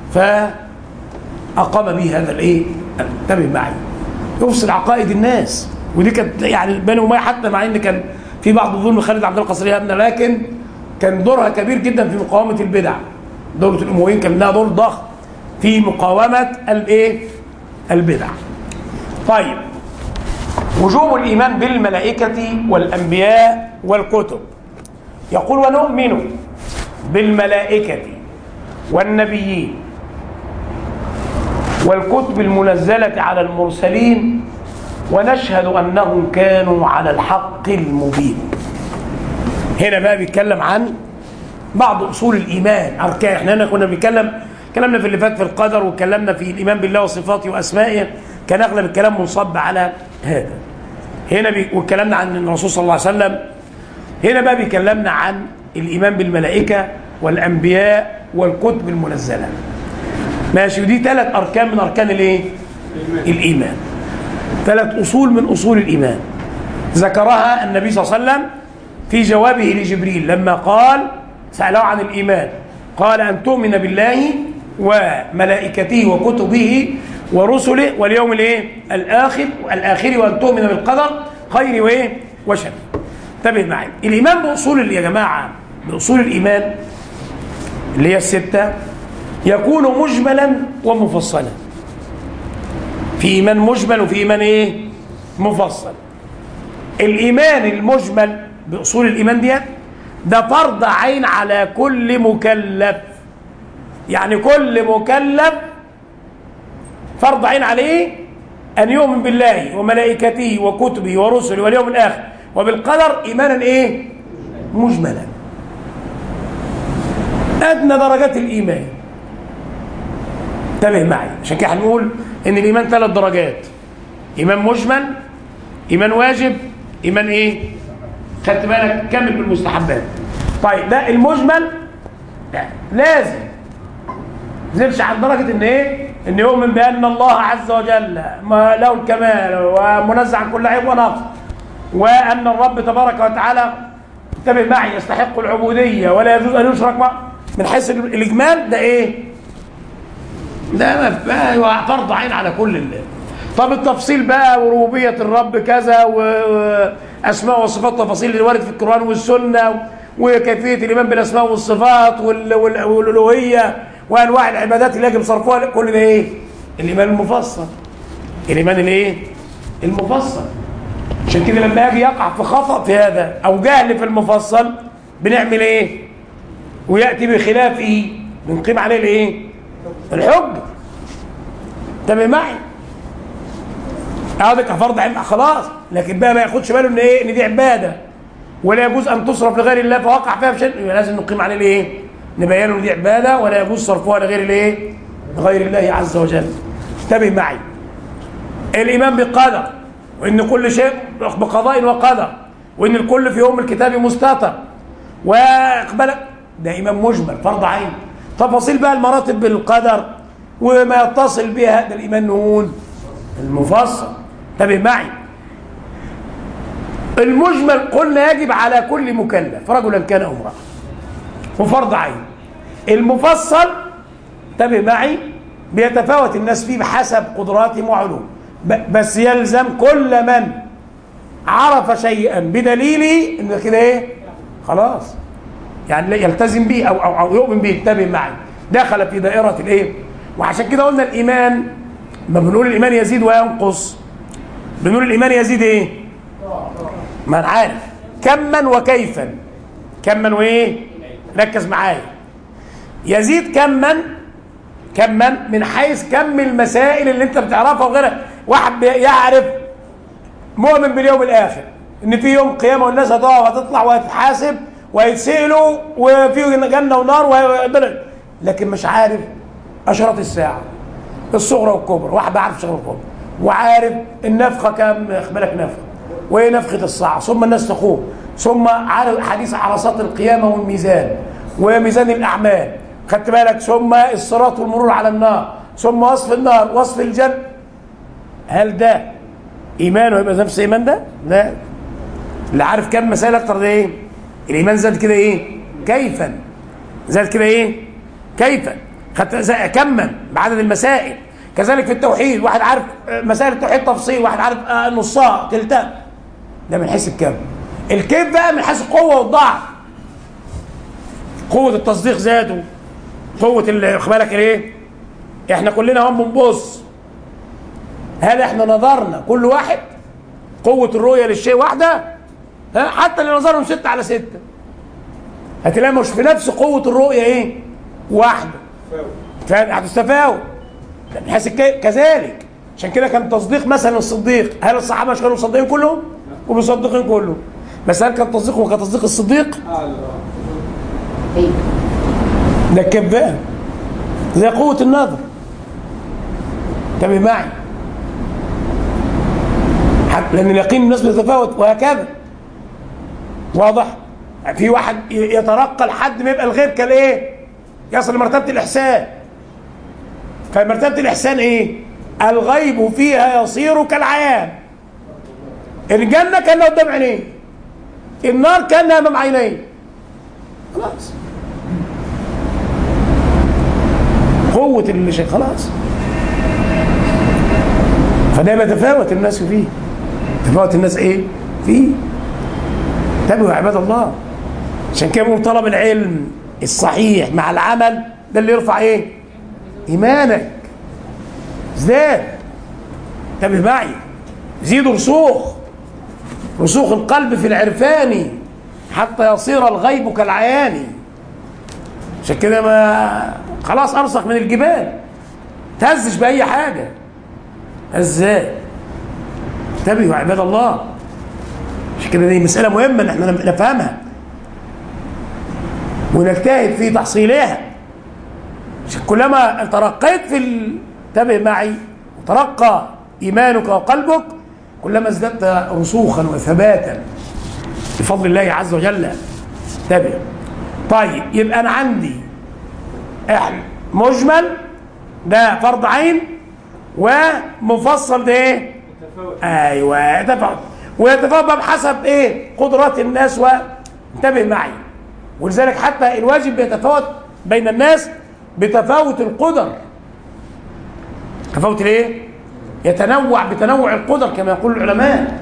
فاقام به هذا الايه؟ انتبه معي. يفسد عقائد الناس. ودي كانت يعني بني اميه حتى مع ان كان في بعض الظلم خالد عبد الله القسري لكن كان دورها كبير جدا في مقاومة البدع. دولة الأمويين كان لها دور ضخم في مقاومة البدع. طيب، وجوب الإيمان بالملائكة والأنبياء والكتب. يقول: ونؤمن بالملائكة والنبيين والكتب المنزلة على المرسلين ونشهد أنهم كانوا على الحق المبين. هنا بقى بيتكلم عن بعض أصول الإيمان، أركان. احنا هنا كنا كلامنا في اللي فات في القدر، وكلامنا في الإيمان بالله وصفاته وأسمائه، كان أغلب الكلام منصب على هذا. هنا واتكلمنا عن الرسول صلى الله عليه وسلم. هنا بقى بيكلمنا عن الإيمان بالملائكة والأنبياء والكتب المنزلة. ماشي، ودي 3 أركان من أركان الإيمان. 3 أصول من أصول الإيمان ذكرها النبي صلى الله عليه وسلم في جوابه لجبريل لما قال سأله عن الإيمان، قال: أن تؤمن بالله وملائكته وكتبه ورسله واليوم الآخر وأن تؤمن بالقدر خير وشر. انتبه معي، الإيمان بأصول يا جماعة، بأصول الإيمان اللي هي 6 يكون مجملا ومفصلا. في إيمان مجمل وفي إيمان مفصل. الإيمان المجمل بأصول الإيمان ده فرض عين على كل مكلف. يعني كل مكلف فرض عين عليه أن يؤمن بالله وملائكته وكتبه ورسله واليوم الآخر وبالقدر إيمانا مجملا. أدنى درجات الإيمان. انتبه معي، عشان كده هنقول إن الإيمان 3 درجات: إيمان مجمل، إيمان واجب، إيمان خدت بالك كامل بالمستحبات. طيب، ده المجمل لا لازم نزلش عن درجة إن يؤمن بأن الله عز وجل ما له الكمال ومنزه عن كل عيب ونقص، وأن الرب تبارك وتعالى انتبه معي يستحق العبودية ولا يجوز أن يشرك معه. من حيث الإجمال ده ده فرض عين على كل الله. طب التفصيل بقى، وربوبية الرب كذا وأسماء وصفات، تفاصيل اللي وارد في القرآن والسنة، وكيفية الإيمان بالأسماء والصفات والألوهية وأنواع العبادات اللي يجب صرفها، كل ده الإيمان المفصل. الإيمان المفصل. عشان كده لما يجي يقع في خطأ في هذا أو جهل في المفصل بنعمل ويأتي بخلافه بنقيم عليه الحجة. انتبه معي، هذا كفرض عين خلاص، لكن بقى ما ياخدش باله ان دي عباده ولا يجوز ان تصرف لغير الله فوقع فيها بشيء، يبقى لازم نقيم عليه نبينه ان دي عباده ولا يجوز صرفها لغير غير الله عز وجل. انتبه معي، الايمان بالقدر، وان كل شيء بقضاء وقدر، وان الكل في يوم الكتاب مستتر، واقبل ده ايمان مجمل فرض عين. تفاصيل بقى المراتب بالقدر وما يتصل بها ده الايمان المفصل. انتبه معي، المجمل قلنا يجب على كل مكلف رجلا كان او امرأة وفرض عين. المفصل انتبه معي بيتفاوت الناس فيه بحسب قدراتهم وعلوم، بس يلزم كل من عرف شيئا بدليله ان كده خلاص يعني يلتزم به او يؤمن به. انتبه معي، دخل في دائرة وعشان كده قلنا الايمان ما بنقول الايمان يزيد وينقص، بنقول الايمان يزيد ما انا عارف كما وكيفا. كما ركز معايا، يزيد كما من حيث كم المسائل اللي انت بتعرفها وغيرها. واحد يعرف مؤمن باليوم الاخر ان في يوم قيامه والناس هتقع وهتطلع وهتتحاسب وهيتسالوا وفي جنه ونار لكن مش عارف اشراط الساعه الصغرى والكبرى. واحد عارف الصغرى والكبرى وعارف النفخه كم بالك نفخه وايه نفخه الساعه، ثم الناس تقوم، ثم عارف حديث عرصات القيامه والميزان وميزان الاعمال، خدت بالك، ثم الصراط والمرور على النار، ثم وصف النار وصف الجنه. هل ده ايمان ويبقى نفس ايمان ده؟ لا. اللي عارف كم مسائل اكتر ده الايمان زاد كده كيفا، زاد كده كيفا، خدت كما بعدد المسائل. كذلك في التوحيد، واحد عارف مسائل التوحيد تفصيل، واحد عارف نصها تلتها، ده من حيث الكم. الكيف بقى من حيث القوه والضعف. قوة التصديق زادوا، قوة بالك الايه؟ احنا كلنا هم بنبص، هل احنا نظرنا كل واحد قوة الرؤية للشيء واحدة؟ حتى اللي نظرهم 6/6 هتلاقي مش في نفس قوة الرؤية ايه؟ واحدة، هتستفاوت من حيث كذلك. عشان كده كان تصديق مثلا الصديق، هل الصحابة مش كانوا مصدقين كلهم؟ ومصدقين كلهم، بس هل كان تصديقهم كتصديق الصديق؟ ده الكذاب زي قوة النظر. انتبه معي، لأن اليقين الناس بتتفاوت وهكذا. واضح؟ في واحد يترقى لحد ما يبقى الغيب كالايه؟ يصل لمرتبة الإحسان. فمرتبة الإحسان ايه؟ الغيب فيها يصير كالعيان. الجنة كأنها قدام عينيه، النار كأنها أمام عينيه. خلاص، قوة الشيء خلاص. فده بيتفاوت الناس فيه، تفاوت الناس ايه؟ فيه. انتبهوا يا عباد الله. عشان كده بنقول طلب العلم الصحيح مع العمل ده اللي يرفع ايه؟ ايمانك. ازداد، انتبه معي، زيد رسوخ القلب في العرفان حتى يصير الغيب كالعيان. عشان كده ما خلاص ارسخ من الجبال، تهزش باي حاجه. ازاي؟ انتبهوا يا عباد الله. عشان كده دي مساله مهمه ان احنا نفهمها ونجتهد في تحصيلها. عشان كلما ترقيت انتبه معي، وترقى ايمانك وقلبك، كلما ازددت رسوخا وثباتا بفضل الله عز وجل. انتبه. طيب، يبقى انا عندي مجمل ده فرض عين، ومفصل ده ايه؟ ايوه، يتفاوت، ويتفاوت بحسب ايه؟ قدرات الناس. وانتبه معي، ولذلك حتى الواجب بيتفاوت بين الناس بتفاوت القدر. تفاوت الايه؟ يتنوع بتنوع القدر كما يقول العلماء.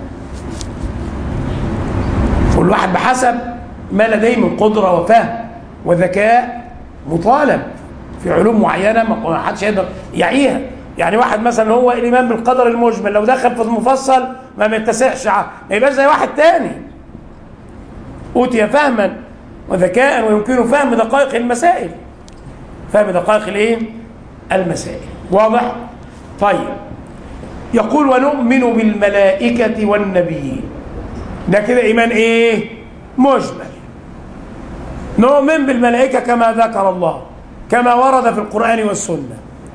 كل واحد بحسب ما لديه من قدرة وفهم وذكاء مطالب في علوم معينة ما حدش يقدر يعيها. يعني واحد مثلا هو الإيمان بالقدر المجمل، لو دخل في المفصل ما يتسعش، ما يبقاش زي واحد تاني أوتي فهما وذكاء ويمكنه فهم دقائق المسائل، فهم دقائق الايه؟ المسائل. واضح؟ طيب، يقول ونؤمن بالملائكة والنبيين. ده كده إيمان إيه؟ مجمل. نؤمن بالملائكة كما ذكر الله، كما ورد في القرآن والسنة.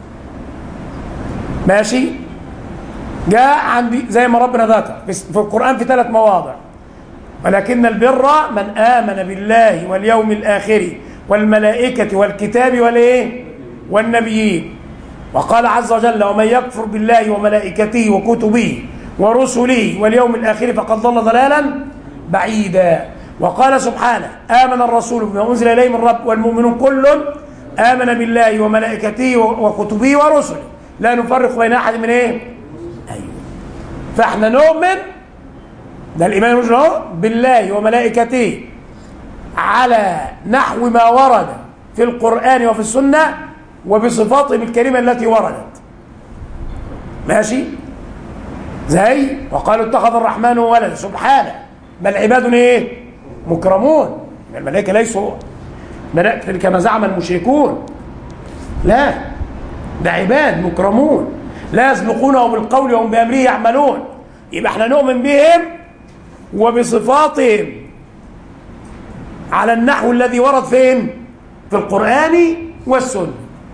ماشي؟ جاء عندي زي ما ربنا ذكر في القرآن في 3 مواضع: ولكن البر من آمن بالله واليوم الآخر والملائكة والكتاب والإيه؟ والنبيين. وقال عز وجل: ومن يكفر بالله وملائكته وكتبه ورسله واليوم الآخر فقد ضل ضلالا بعيدا. وقال سبحانه: آمن الرسول بما أنزل إليه من رب والمؤمنون كل آمن بالله وملائكته وكتبه ورسله لا نفرق بين أحد من إيه؟ أيوه. فإحنا نؤمن، ده الإيمان بالله وملائكته على نحو ما ورد في القرآن وفي السنة وبصفاتهم الكريمة التي وردت. ماشي؟ زي وقالوا اتخذ الرحمن ولدا، سبحانه، بل عباد ايه؟ مكرمون. الملائكة ليسوا ملائكة كما زعم المشركون، لا، ده عباد مكرمون لا يسبقونه بالقول وهم بأمره يعملون. يبقى احنا نؤمن بهم وبصفاتهم على النحو الذي ورد فين؟ في القرآن والسنة.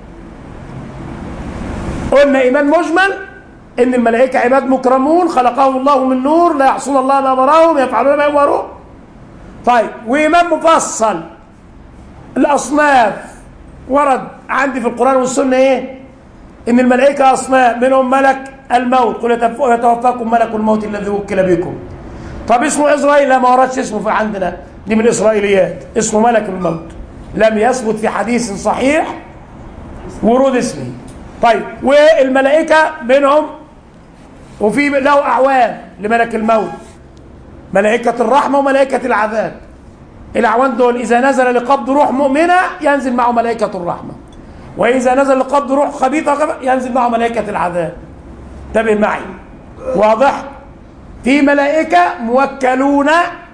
قلنا إيمان مجمل إن الملائكة عباد مكرمون خلقهم الله من نور لا يعصون الله ما أمرهم يفعلون ما يؤمرون. طيب، وإيمان مفصل الأصناف ورد عندي في القرآن والسنة إيه؟ إن الملائكة أصناف، منهم ملك الموت، قل يتوفاكم ملك الموت الذي وكل بكم. طب اسمه إسرائيل؟ لا، ما وردش اسمه في عندنا، دي من الإسرائيليات، اسمه ملك الموت، لم يثبت في حديث صحيح ورود اسمه. طيب، والملائكة منهم وفي له أعوان لملك الموت، ملائكة الرحمة وملائكة العذاب. الأعوان دول إذا نزل لقبض روح مؤمنة ينزل معه ملائكة الرحمة، وإذا نزل لقبض روح خبيثة ينزل معه ملائكة العذاب. انتبه معي، واضح؟ في ملائكة موكلون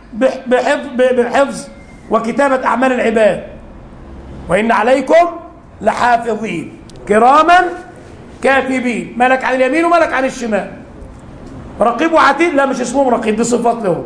بحفظ وكتابة أعمال العباد، وإن عليكم لحافظين كراما كاتبين، ملك عن اليمين وملك عن الشمال. رقيب وعتيد لا مش اسمهم رقيب، دي صفات لهم.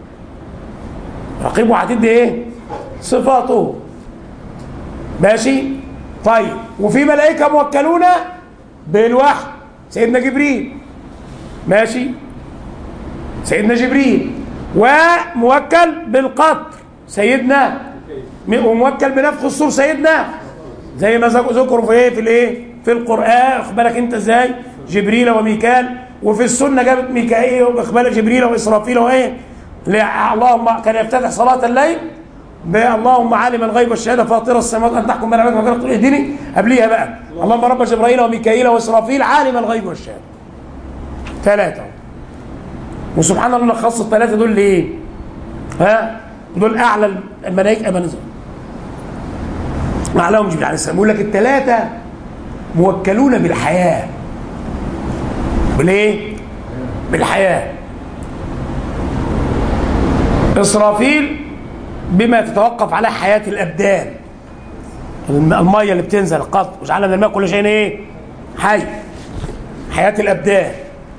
رقيب وعتيد دي ايه؟ صفاته. ماشي؟ طيب، وفي ملائكة موكلون بالوحي، سيدنا جبريل. ماشي؟ سيدنا جبريل. وموكل بالقطر سيدنا، وموكل بنفخ الصور سيدنا، زي ما ذكروا في ايه؟ في الايه؟ في القرآن. واخد بالك انت ازاي؟ جبريل وميكال. وفي السنة جابت ميكائيل واخد بالك جبريل وإسرافيل وايه؟ اللهم كان يفتتح صلاة الليل اللهم عالم الغيب والشهادة فاطر السماوات أن تحكم بين عبادك وتقول اهدني. قبليها بقى اللهم رب جبرائيل وميكائيل وإسرافيل عالم الغيب والشهادة. ثلاثة. وسبحان الله خص الثلاثة دول ليه؟ ها؟ دول أعلى الملائكة منزل. أعلاهم جبريل عليه السلام. بيقول لك الثلاثة موكلون بالحياة. بالايه؟ بالحياة. إسرافيل بما تتوقف على حياة الأبدان، المية اللي بتنزل القطر وجعلنا من الماء كل شيء ايه؟ حي، حياة الأبدان.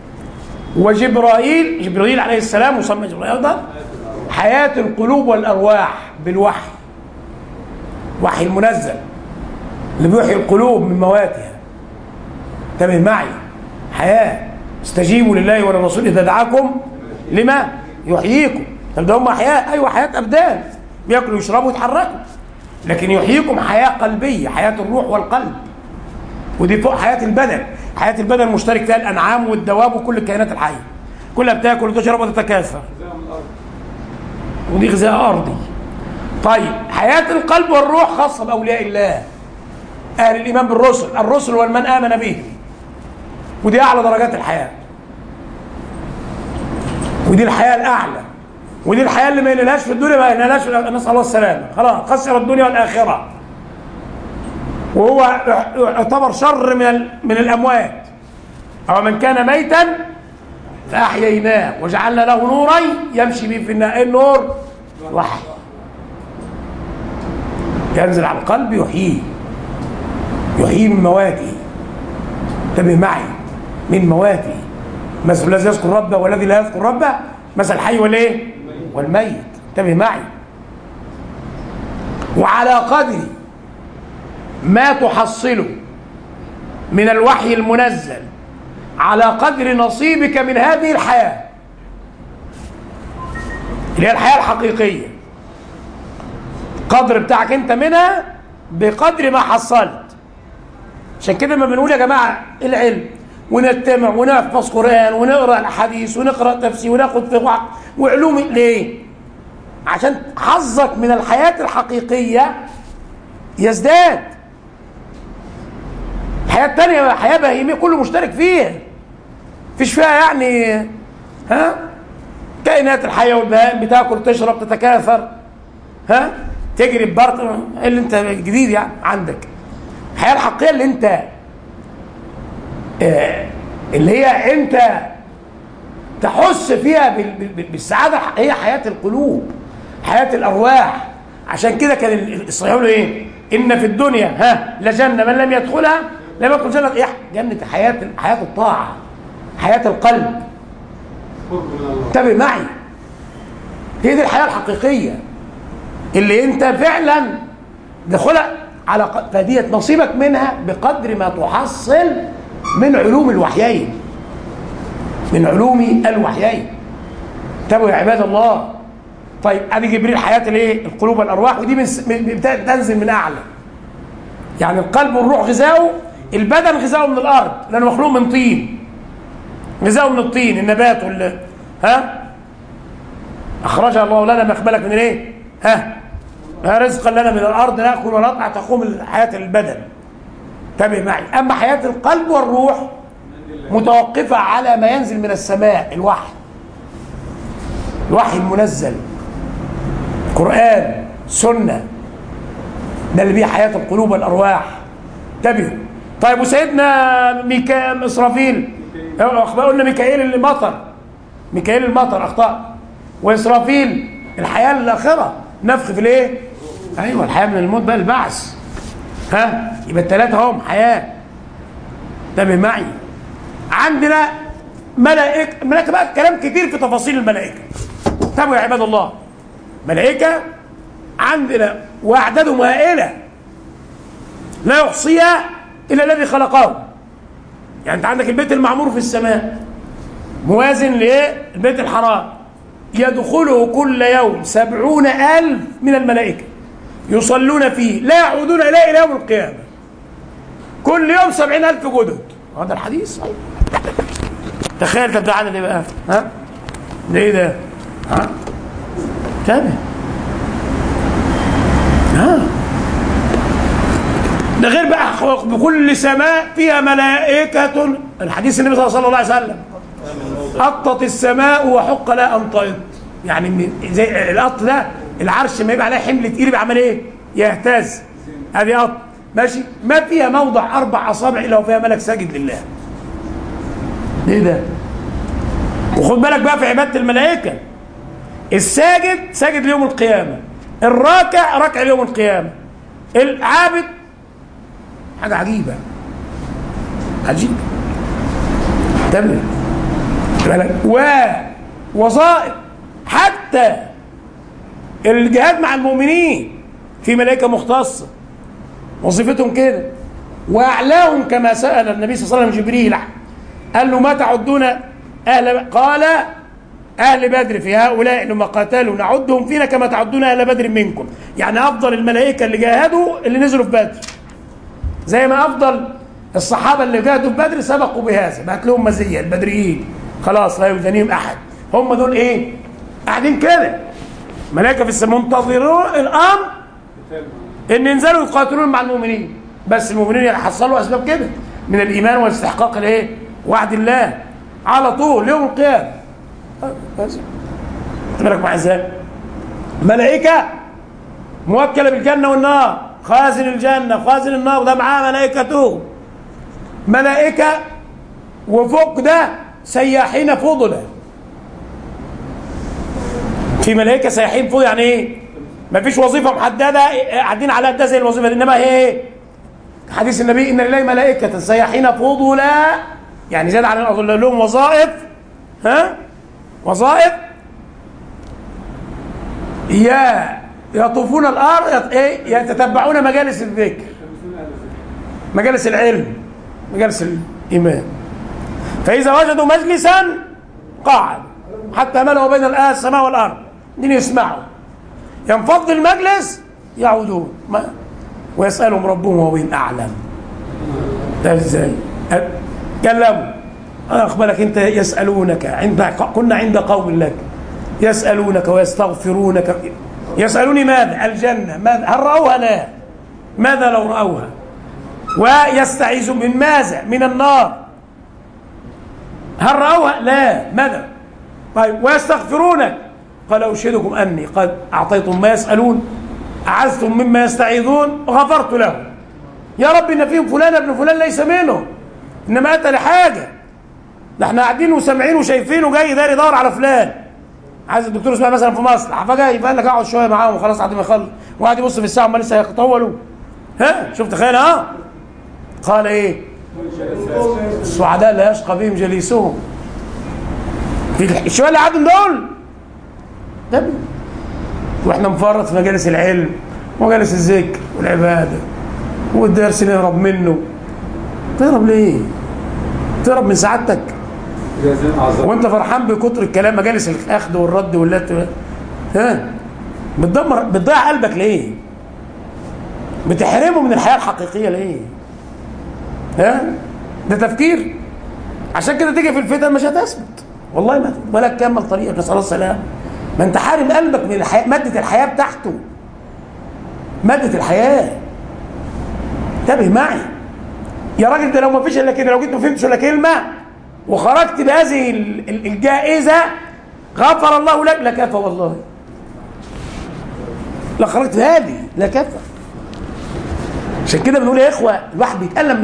وجبرائيل عليه السلام مسمى جبرائيل أيضا حياة القلوب والأرواح بالوحي، وحي المنزل اللي بيحيي القلوب من مواتها. انتبه معي، حياة. استجيبوا لله وللرسول إذا دعاكم لما يحييكم. طب ده هم أحياء، أيوة حياة أبدان، بياكلوا ويشربوا ويتحركوا، لكن يحييكم حياة قلبية، حياة الروح والقلب. ودي فوق حياة البدن. حياة البدن مشترك فيها الأنعام والدواب وكل الكائنات الحية، كلها بتاكل وتشرب وتتكاثر، ودي غذاء أرضي. طيب، حياة القلب والروح خاصة بأولياء الله، أهل الإيمان بالرسل، الرسل والمن آمن به، ودي أعلى درجات الحياة، ودي الحياة الأعلى، ودي الحياة اللي ما ينالهاش في الدنيا ما ينالهاش، نسأل الله السلامة. خلاص خسر الدنيا والآخرة، وهو يعتبر شر من الأموات. أو من كان ميتا فأحييناه وجعلنا له نورا يمشي به في النور وحي ينزل على القلب يحييه من مواته. انتبه معي، من مواته. مثل الذي يذكر ربه والذي لا يذكر ربه مثل الحي والايه؟ والميت. انتبه معي. وعلى قدر ما تحصله من الوحي المنزل على قدر نصيبك من هذه الحياة اللي هي الحياة الحقيقية، القدر بتاعك انت منها بقدر ما حصلت. عشان كده ما بنقول يا جماعة العلم ونجتمع ونحفظ قرآن ونقرأ الحديث ونقرأ تفسير وناخد فقه وعلوم، ليه؟ عشان حظك من الحياة الحقيقية يزداد. الحياة التانية حياة بهيمية كله مشترك فيها، مفيش فيها يعني كائنات الحياة والبهائم بتاكل تشرب تتكاثر تجري ببرق اللي انت جديد يعني عندك. الحياة الحقيقية اللي انت اللي هي انت تحس فيها بالسعادة هي حياة القلوب، حياة الأرواح. عشان كده كان الصحيح يقولوا ايه؟ إن في الدنيا لجنة من لم يدخلها لم يدخل جنة. ايه؟ جنة حياة الطاعة، حياة القلب. انتبه معي، هي دي الحياة الحقيقية اللي انت فعلا دخلها على فدية نصيبك منها بقدر ما تحصل من علوم الوحيين، من علوم الوحيين. انتبهوا يا عباد الله. طيب ادي جبريل حياة الايه؟ القلوب والارواح، ودي تنزل من اعلى. يعني القلب والروح غذاؤه، البدن غذاؤه من الارض لانه مخلوق من طين، غذاؤه من الطين النبات اخرجها الله لنا مخبلك من الايه؟ رزقا لنا من الارض ناكل ونطلع تقوم حياة البدن. انتبه معي. اما حياة القلب والروح متوقفة على ما ينزل من السماء، الوحي المنزل، القرآن، سنة، ده اللي بيه حياة القلوب والأرواح. انتبهوا. طيب وسيدنا إسرافيل، قلنا ميكائيل اللي مطر، ميكائيل المطر أخطأ، وإسرافيل الحياة الآخرة، نفخ في الإيه؟ أيوه الحياة من الموت بقى البعث. ها يبقى الثلاثة هم حياة. انتبه معي. عندنا ملائكة بقى كلام كتير في تفاصيل الملائكة. انتبهوا يا عباد الله. ملائكة عندنا وأعدادهم هائلة لا يحصيها إلا الذي خلقه. يعني أنت عندك البيت المعمور في السماء موازن للبيت الحرام، يدخله كل يوم 70,000 من الملائكة يصلون فيه لا يعودون إليه إلى يوم القيامة. كل يوم 70,000 جدد. هذا الحديث. تخيل تبدأ عدد ايه بقى؟ ها؟ ده ايه ده؟ ها؟ تابع. ها؟ ده غير بقى بكل سماء فيها ملائكة. الحديث النبي صلى الله عليه وسلم أطت السماء وحق لا أن تأط. يعني زي القط ده العرش ما يبقى عليه حمل تقيل يبقى عمل ايه؟ يهتز. هذه قط ماشي. ما فيها موضع 4 أصابع إلا وفيها ملك ساجد لله. ايه ده؟ وخد بالك بقى في عبادة الملائكة، الساجد ساجد ليوم القيامة، الراكع راكع ليوم القيامة، العابد حاجة عجيبة عجيبة. تمام. ووظائف حتى الجهاد مع المؤمنين في ملائكة مختصة وظيفتهم كده. وأعلاهم كما سأل النبي صلى الله عليه وسلم جبريل قال له ما تعدون قال أهل بدر في هؤلاء لما قاتلوا نعدهم فينا كما تعدون أهل بدر منكم. يعني أفضل الملائكة اللي جاهدوا اللي نزلوا في بدر، زي ما أفضل الصحابة اللي جاهدوا في بدر سبقوا بهذا، بقت لهم مزية البدريين خلاص لا يدانيهم أحد. هم دول إيه؟ قاعدين كده ملائكة في السماء منتظرون الأمر إن ينزلوا يقاتلون مع المؤمنين، بس المؤمنين يحصلوا أسباب كده من الإيمان والاستحقاق الإيه؟ وعد الله على طول يوم القيامة. بس بالك مع ازاي؟ ملائكة موكلة بالجنة والنار، خازن الجنة خازن النار وده معاه ملائكته. ملائكة وفوق ده سياحين فضلا. في ملائكة سياحين فضلا يعني ايه؟ مفيش وظيفة محددة قاعدين على ده زي الوظيفة دي، انما هي ايه؟ حديث النبي ان لله ملائكة سياحين فضلا، يعني زاد على أقول لهم وظائف. ها؟ وظائف يطوفون الأرض ايه؟ يتتبعون مجالس الذكر، مجالس العلم، مجالس الإيمان. فإذا وجدوا مجلسا قاعد حتى ملأوا بين السماء والأرض دين يسمعوا، ينفض المجلس يعودون ويسألهم ربهم وهو أعلم. ده ازاي؟ كلموا أخبرك أنت يسألونك كنا عند قوم لك يسألونك ويستغفرونك. يسألوني ماذا؟ الجنة. ماذا؟ هل رأوها؟ لا. ماذا لو رأوها؟ ويستعيذون من ماذا؟ من النار. هل رأوها؟ لا. ماذا؟ طيب ويستغفرونك قال أشهدكم أني قد أعطيتم ما يسألون أعزتم مما يستعيذون غفرت لهم. يا رب إن فيهم فلان ابن فلان ليس منهم إنما أتى لحاجة، ده احنا قاعدين وسامعين وشايفينه جاي داري يدور على فلان، عايز الدكتور اسمها مثلا في مصلحة فجاي فقال لك اقعد شوية معاهم وخلاص بعد ما يخلص، وقاعد يبص في الساعة ما لسه هيطولوا. ها شوف تخيل. ها قال ايه؟ السعداء لا يشقى بهم جليسهم. في الشوية اللي قاعدين دول ده واحنا مفرط في مجالس العلم ومجالس الذكر والعبادة والدرس نهرب منه. تهرب ليه؟ تهرب من سعادتك وانت فرحان بكتر الكلام، مجالس الاخذ والرد واللات. ها بتضيع قلبك ليه؟ بتحرمه من الحياة الحقيقية ليه؟ ها ده تفكير. عشان كده تيجي في الفتن مش هتثبت والله، ما ولا تكمل طريقك. نسأل الله السلامة. ما انت حارم قلبك من الحياة، مادة الحياة بتاعته، مادة الحياة. انتبه معي يا راجل، ده لو ما فيش الا كده، لو جيت ما فهمتش الا كلمه وخرجت بهذه الجائزه غفر الله لك لكفى والله. لا خرجت هذه لا كفى. عشان كده بنقول يا اخوه الواحد بيتألم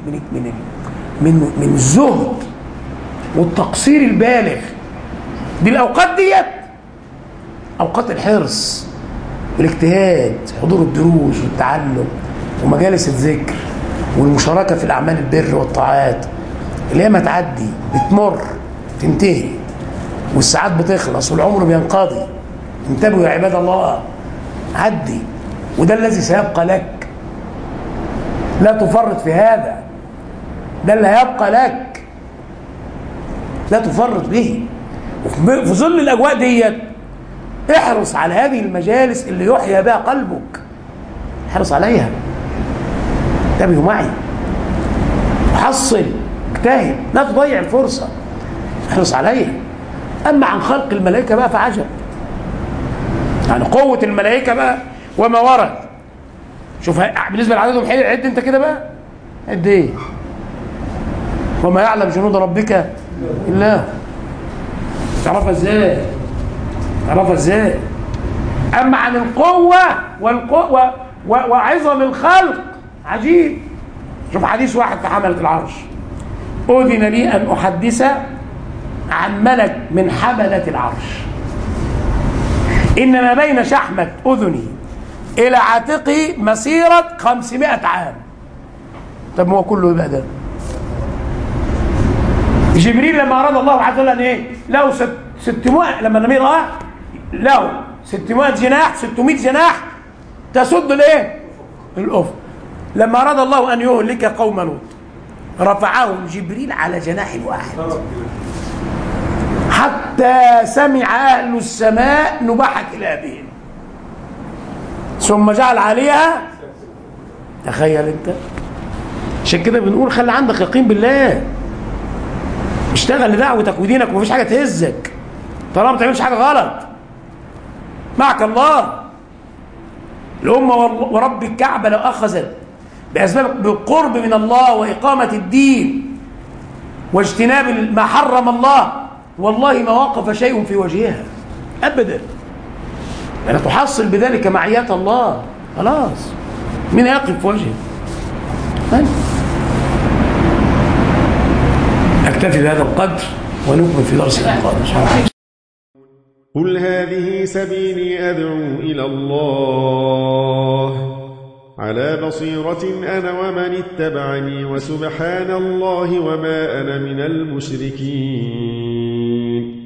من الزهد والتقصير البالغ. دي الاوقات ديت اوقات الحرص والاجتهاد، حضور الدروس والتعلم ومجالس الذكر والمشاركه في الاعمال البر والطاعات، اللي هي ما تعدي بتمر تنتهي والساعات بتخلص والعمر بينقضي. انتبهوا يا عباد الله، عدي، وده الذي سيبقى لك. لا تفرط في هذا، ده اللي هيبقى لك، لا تفرط به. في ظل الاجواء ديت احرص على هذه المجالس اللي يحيى بها قلبك، احرص عليها، انتبهوا معي، حصل، اجتهد، لا تضيع الفرصه، احرص عليها. اما عن خلق الملائكه بقى فعجب، يعني قوه الملائكه بقى وما ورد. شوف بالنسبه لعددهم عد انت كده بقى، عد ايه؟ وما يعلم جنود ربك الا هو. تعرفها ازاي؟ تعرفها ازاي؟ اما عن القوه وعظم الخلق عجيب. شوف حديث واحد في حمله العرش: اذن لي ان احدث عن ملك من حمله العرش ان ما بين شحمه اذني الى عاتقي مسيره 500 عام. طب ما هو كله يبقى ده. جبريل لما اراد الله عز وجل ان ايه؟ له 600، لما النبي راه له 600 جناح، 600 جناح تسد الايه؟ الافق. لما اراد الله ان يهلك قوم لوط رفعهم جبريل على جناح واحد حتى سمع اهل السماء نباح كلابهم ثم جعل عليها. تخيل انت. عشان كده بنقول خلي عندك يقين بالله، اشتغل لدعوتك ودينك ومفيش حاجه تهزك طالما ما تعملش حاجه غلط. معك الله. الامه ورب الكعبه لو اخذت باسباب بالقرب من الله واقامه الدين واجتناب ما حرم الله والله ما وقف شيء في وجهها ابدا. يعني تحصل بذلك معيات الله. خلاص مين يقف في وجهه؟ أكتفي بهذا القدر ونكمل في درسنا القادم. قل هذه سبيلي أدعو إلى الله على بصيرة أنا ومن اتبعني وسبحان الله وما أنا من المشركين.